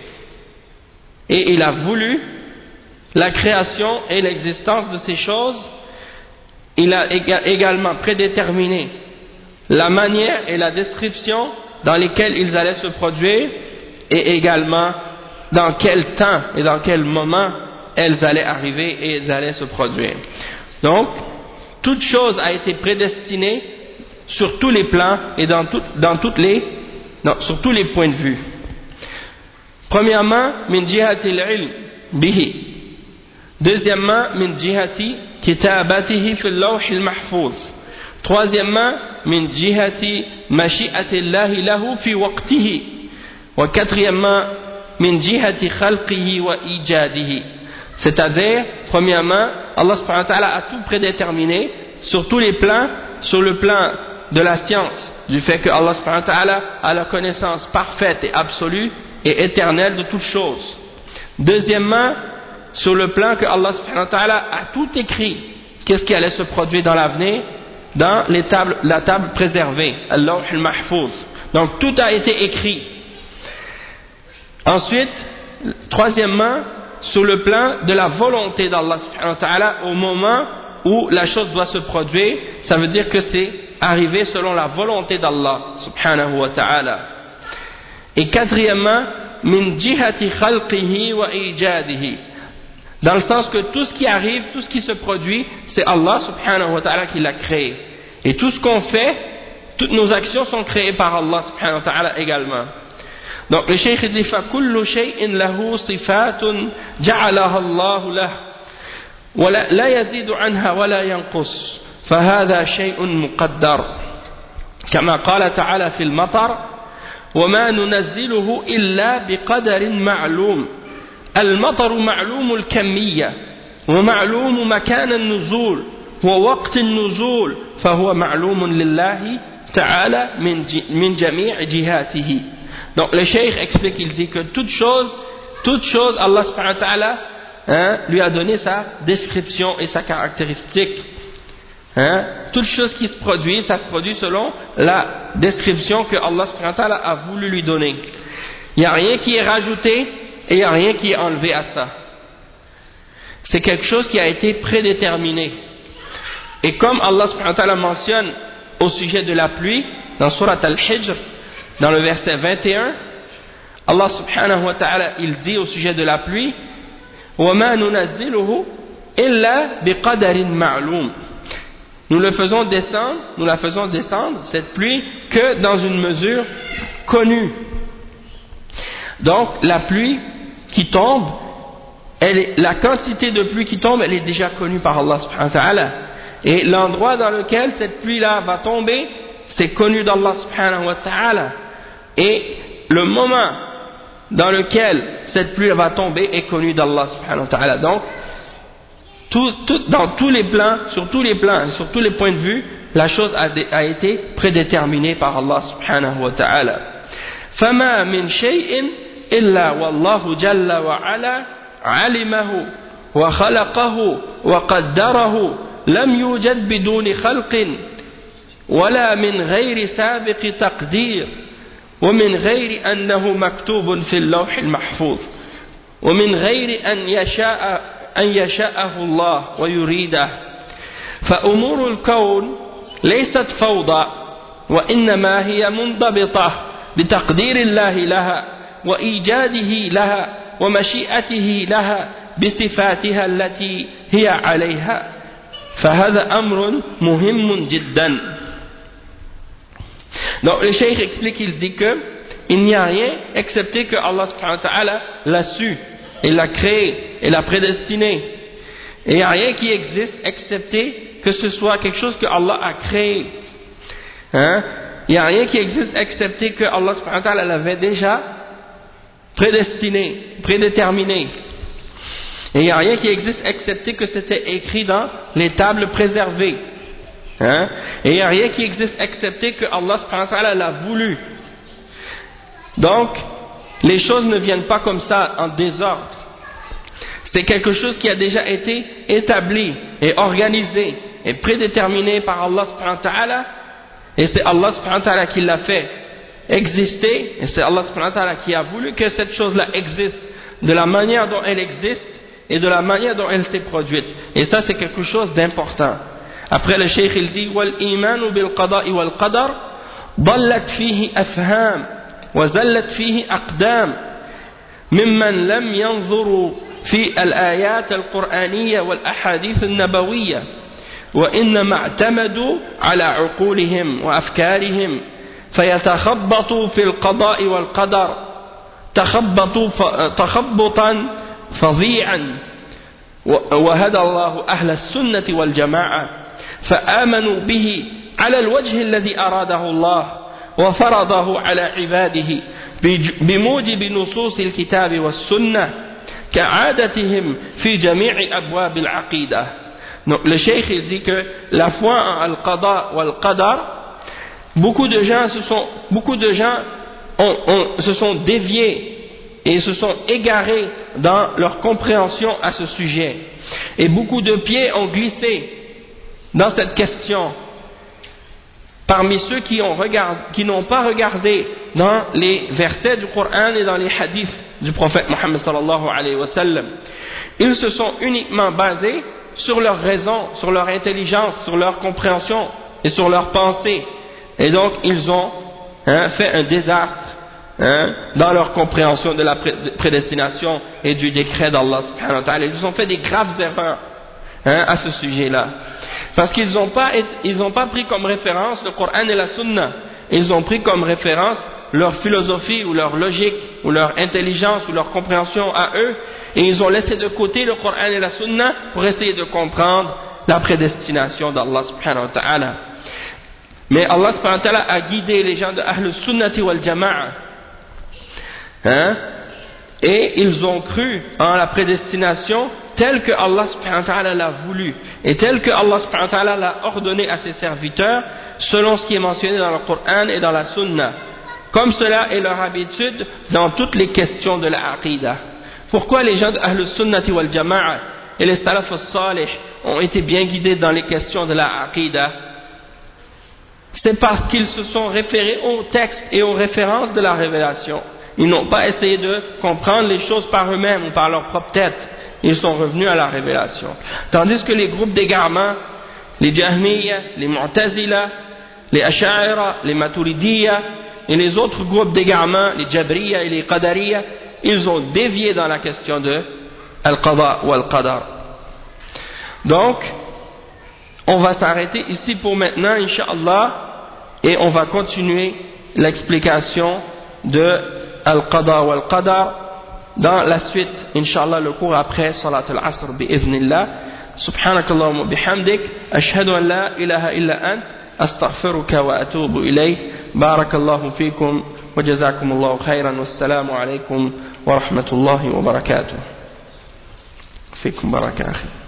et il a voulu la création et l'existence de ces choses. Il a également prédéterminé la manière et la description dans lesquelles ils allaient se produire et également dans quel temps et dans quel moment elles allaient arriver et elles allaient se produire. Donc, toute chose a été prédestinée sur tous les plans et dans, tout, dans toutes les, non, sur tous les points de vue. Premièrement, min jihati al-ilm bihi. Deuxièmement, min jihati kitabatihi fi al-lawh al-mahfuz. Troisièmement, min jihati mashi'ati Allahi lahu fi waqtihi. Wa quatrièmement, min jihati khalqihi wa ijadihi. C'est-à-dire, premièrement, Allah subhanahu wa ta'ala a tout prédéterminé sur tous les plans, sur le plan de la science, du fait que Allah subhanahu wa ta'ala a la connaissance parfaite et absolue et éternelle de toutes choses. Deuxièmement, sur le plan que Allah subhanahu wa ta'ala a tout écrit, qu'est-ce qui allait se produire dans l'avenir, dans les tables, la table préservée, al-lawh al-mahfuz. Donc tout a été écrit. Ensuite, troisièmement, sur le plan de la volonté d'Allah subhanahu wa ta'ala au moment où la chose doit se produire, ça veut dire que c'est arrivé selon la volonté d'Allah subhanahu wa ta'ala. Et quatrièmement, min jihati khalqihi wa ijadihi, dans le sens que tout ce qui arrive, tout ce qui se produit, c'est Allah subhanahu wa ta'ala qui l'a créé. Et tout ce qu'on fait, toutes nos actions sont créées par Allah subhanahu wa ta'ala également. Donc le cheikh dit فَكُلُّ شَيْءٍ لَهُ صِفَاتٌ جَعَلَهَا اللَّهُ لَهُ ولا لا يزيد عنها ولا ينقص فهذا شيء مقدر كما قال تعالى في المطر وما ننزله إلا بقدر معلوم. المطر معلوم الكمية ومعلوم مكان النزول ووقت النزول فهو معلوم لله تعالى من جميع جهاته. Donc le cheikh explique, il dit que toute chose, toute chose Allah subhanahu wa ta'ala hein, lui a donné sa description et sa caractéristique. Hein? Toute chose qui se produit, ça se produit selon la description que Allah subhanahu wa ta'ala a voulu lui donner. Il n'y a rien qui est rajouté et il n'y a rien qui est enlevé à ça. C'est quelque chose qui a été prédéterminé. Et comme Allah subhanahu wa ta'ala mentionne au sujet de la pluie, dans Surat Al-Hijr, dans le verset vingt et un, Allah subhanahu wa ta'ala, il dit au sujet de la pluie, وَمَا نُنَزِّلُهُ إِلَّا بِقَدَرٍ مَعْلُومٍ. Nous le faisons descendre, nous la faisons descendre, cette pluie, que dans une mesure connue. Donc, la pluie qui tombe, elle est, la quantité de pluie qui tombe, elle est déjà connue par Allah subhanahu wa ta'ala. Et l'endroit dans lequel cette pluie-là va tomber, c'est connu d'Allah subhanahu wa ta'ala. Et le moment dans lequel cette pluie va tomber est connu d'Allah subhanahu wa ta'ala. Donc, tout, tout, dans tous les plans, sur tous les plans, sur tous les points de vue, la chose a, a été prédéterminée par Allah subhanahu wa ta'ala. فَمَا مِنْ شَيْءٍ إِلَّا وَاللَّهُ جَلَّ وَعَلَى عَلِمَهُ وَخَلَقَهُ وَقَدَّرَهُ لَمْ يوجد بدون خلق ولا من غير سابق تقدير ومن غير أنه مكتوب في اللوح المحفوظ ومن غير أن يشاء أن يشاءه الله ويريده. فأمور الكون ليست فوضى وإنما هي منضبطة بتقدير الله لها وإيجاده لها ومشيئته لها بصفاتها التي هي عليها. فهذا أمر مهم جدا. Donc le cheikh explique, il dit que il n'y a rien excepté que Allah subhanahu wa ta'ala l'a su et l'a créé et l'a prédestiné. Et il n'y a rien qui existe excepté que ce soit quelque chose que Allah a créé. Hein? Il n'y a rien qui existe excepté que Allah subhanahu wa ta'ala l'avait déjà prédestiné, prédéterminé. Et il n'y a rien qui existe excepté que c'était écrit dans les tables préservées. Hein? Et il n'y a rien qui existe excepté que Allah subhanahu wa ta'ala l'a voulu. Donc, les choses ne viennent pas comme ça en désordre. C'est quelque chose qui a déjà été établi et organisé et prédéterminé par Allah subhanahu wa ta'ala. Et c'est Allah subhanahu wa ta'ala qui l'a fait exister. Et c'est Allah subhanahu wa ta'ala qui a voulu que cette chose-là existe de la manière dont elle existe et de la manière dont elle s'est produite. Et ça, c'est quelque chose d'important. Après, le cheikh il dit وَالْإِيمَانُ بِالْقَضَاءِ وَالْقَدَرِ ضَلَّتْ فِيهِ أَفْهَامٌ وَزَلَّتْ فِيهِ أَقْدَامٌ ممن لم ينظروا في الآيات القرآنية والأحاديث النبوية وإنما اعتمدوا على عقولهم وأفكارهم فيتخبطوا في القضاء والقدر تخبطوا تخبطا فظيعا. وهدى الله أهل السنة والجماعة فآمنوا به على الوجه الذي أراده الله وفرضه على عباده بموجب نصوص الكتاب والسنة كعادتهم في جميع أبواب العقيدة. Donc le cheikh il dit que la foi en al-qada ou al-qadar, beaucoup de gens se sont, beaucoup de gens ont, ont, se sont déviés et se sont égarés dans leur compréhension à ce sujet. Et beaucoup de pieds ont glissé dans cette question. Parmi ceux qui ont regardé, qui n'ont pas regardé dans les versets du Coran et dans les hadiths du prophète Mohammed sallallahu alayhi wa sallam, ils se sont uniquement basés sur leur raison, sur leur intelligence, sur leur compréhension et sur leur pensée. Et donc ils ont hein, fait un désastre hein, dans leur compréhension de la prédestination et du décret d'Allah subhanahu wa ta'ala. Ils ont fait des graves erreurs hein, à ce sujet-là. Parce qu'ils n'ont pas, ils n'ont pas pris comme référence le Coran et la Sunna. Ils ont pris comme référence leur philosophie ou leur logique ou leur intelligence ou leur compréhension à eux, et ils ont laissé de côté le Coran et la Sunna pour essayer de comprendre la prédestination d'Allah subhanahu wa ta'ala. Mais Allah subhanahu wa ta'ala a guidé les gens de Ahl Sunnati wal Jama'a hein, et ils ont cru en la prédestination telle que Allah subhanahu wa ta'ala l'a voulu et telle que Allah subhanahu wa ta'ala l'a ordonné à ses serviteurs selon ce qui est mentionné dans le Coran et dans la Sunna, comme cela est leur habitude dans toutes les questions de la Aqidah. Pourquoi les gens de Ahl Sunnati wal Jama'a et les Salaf al-Salih ont été bien guidés dans les questions de la Aqidah? C'est parce qu'ils se sont référés aux textes et aux références de la révélation. Ils n'ont pas essayé de comprendre les choses par eux-mêmes ou par leur propre tête. Ils sont revenus à la révélation. Tandis que les groupes d'égarement, les Jahmiyya, les Mu'tazila, les Ash'a'ira, les Maturidiyya et les autres groupes d'égarement, les Jabriyya et les Qadariyya, ils ont dévié dans la question de Al-Qada ou Al-Qadar. Donc, on va s'arrêter ici pour maintenant, Inch'Allah, et on va continuer l'explication de Al-Qada ou Al-Qadar dans la suite, Inch'Allah, le cours après Salat al-Asr bi'idhnillah. Subhanakallahumma bihamdik, ashhadu an la ilaha illa ant, astaghfiruka wa atubu ilayh. Barakallahu fikum wa jazakumullahu khairan, wassalamu alaykum wa rahmatullahi wa barakatuh. Fikum barakatuh.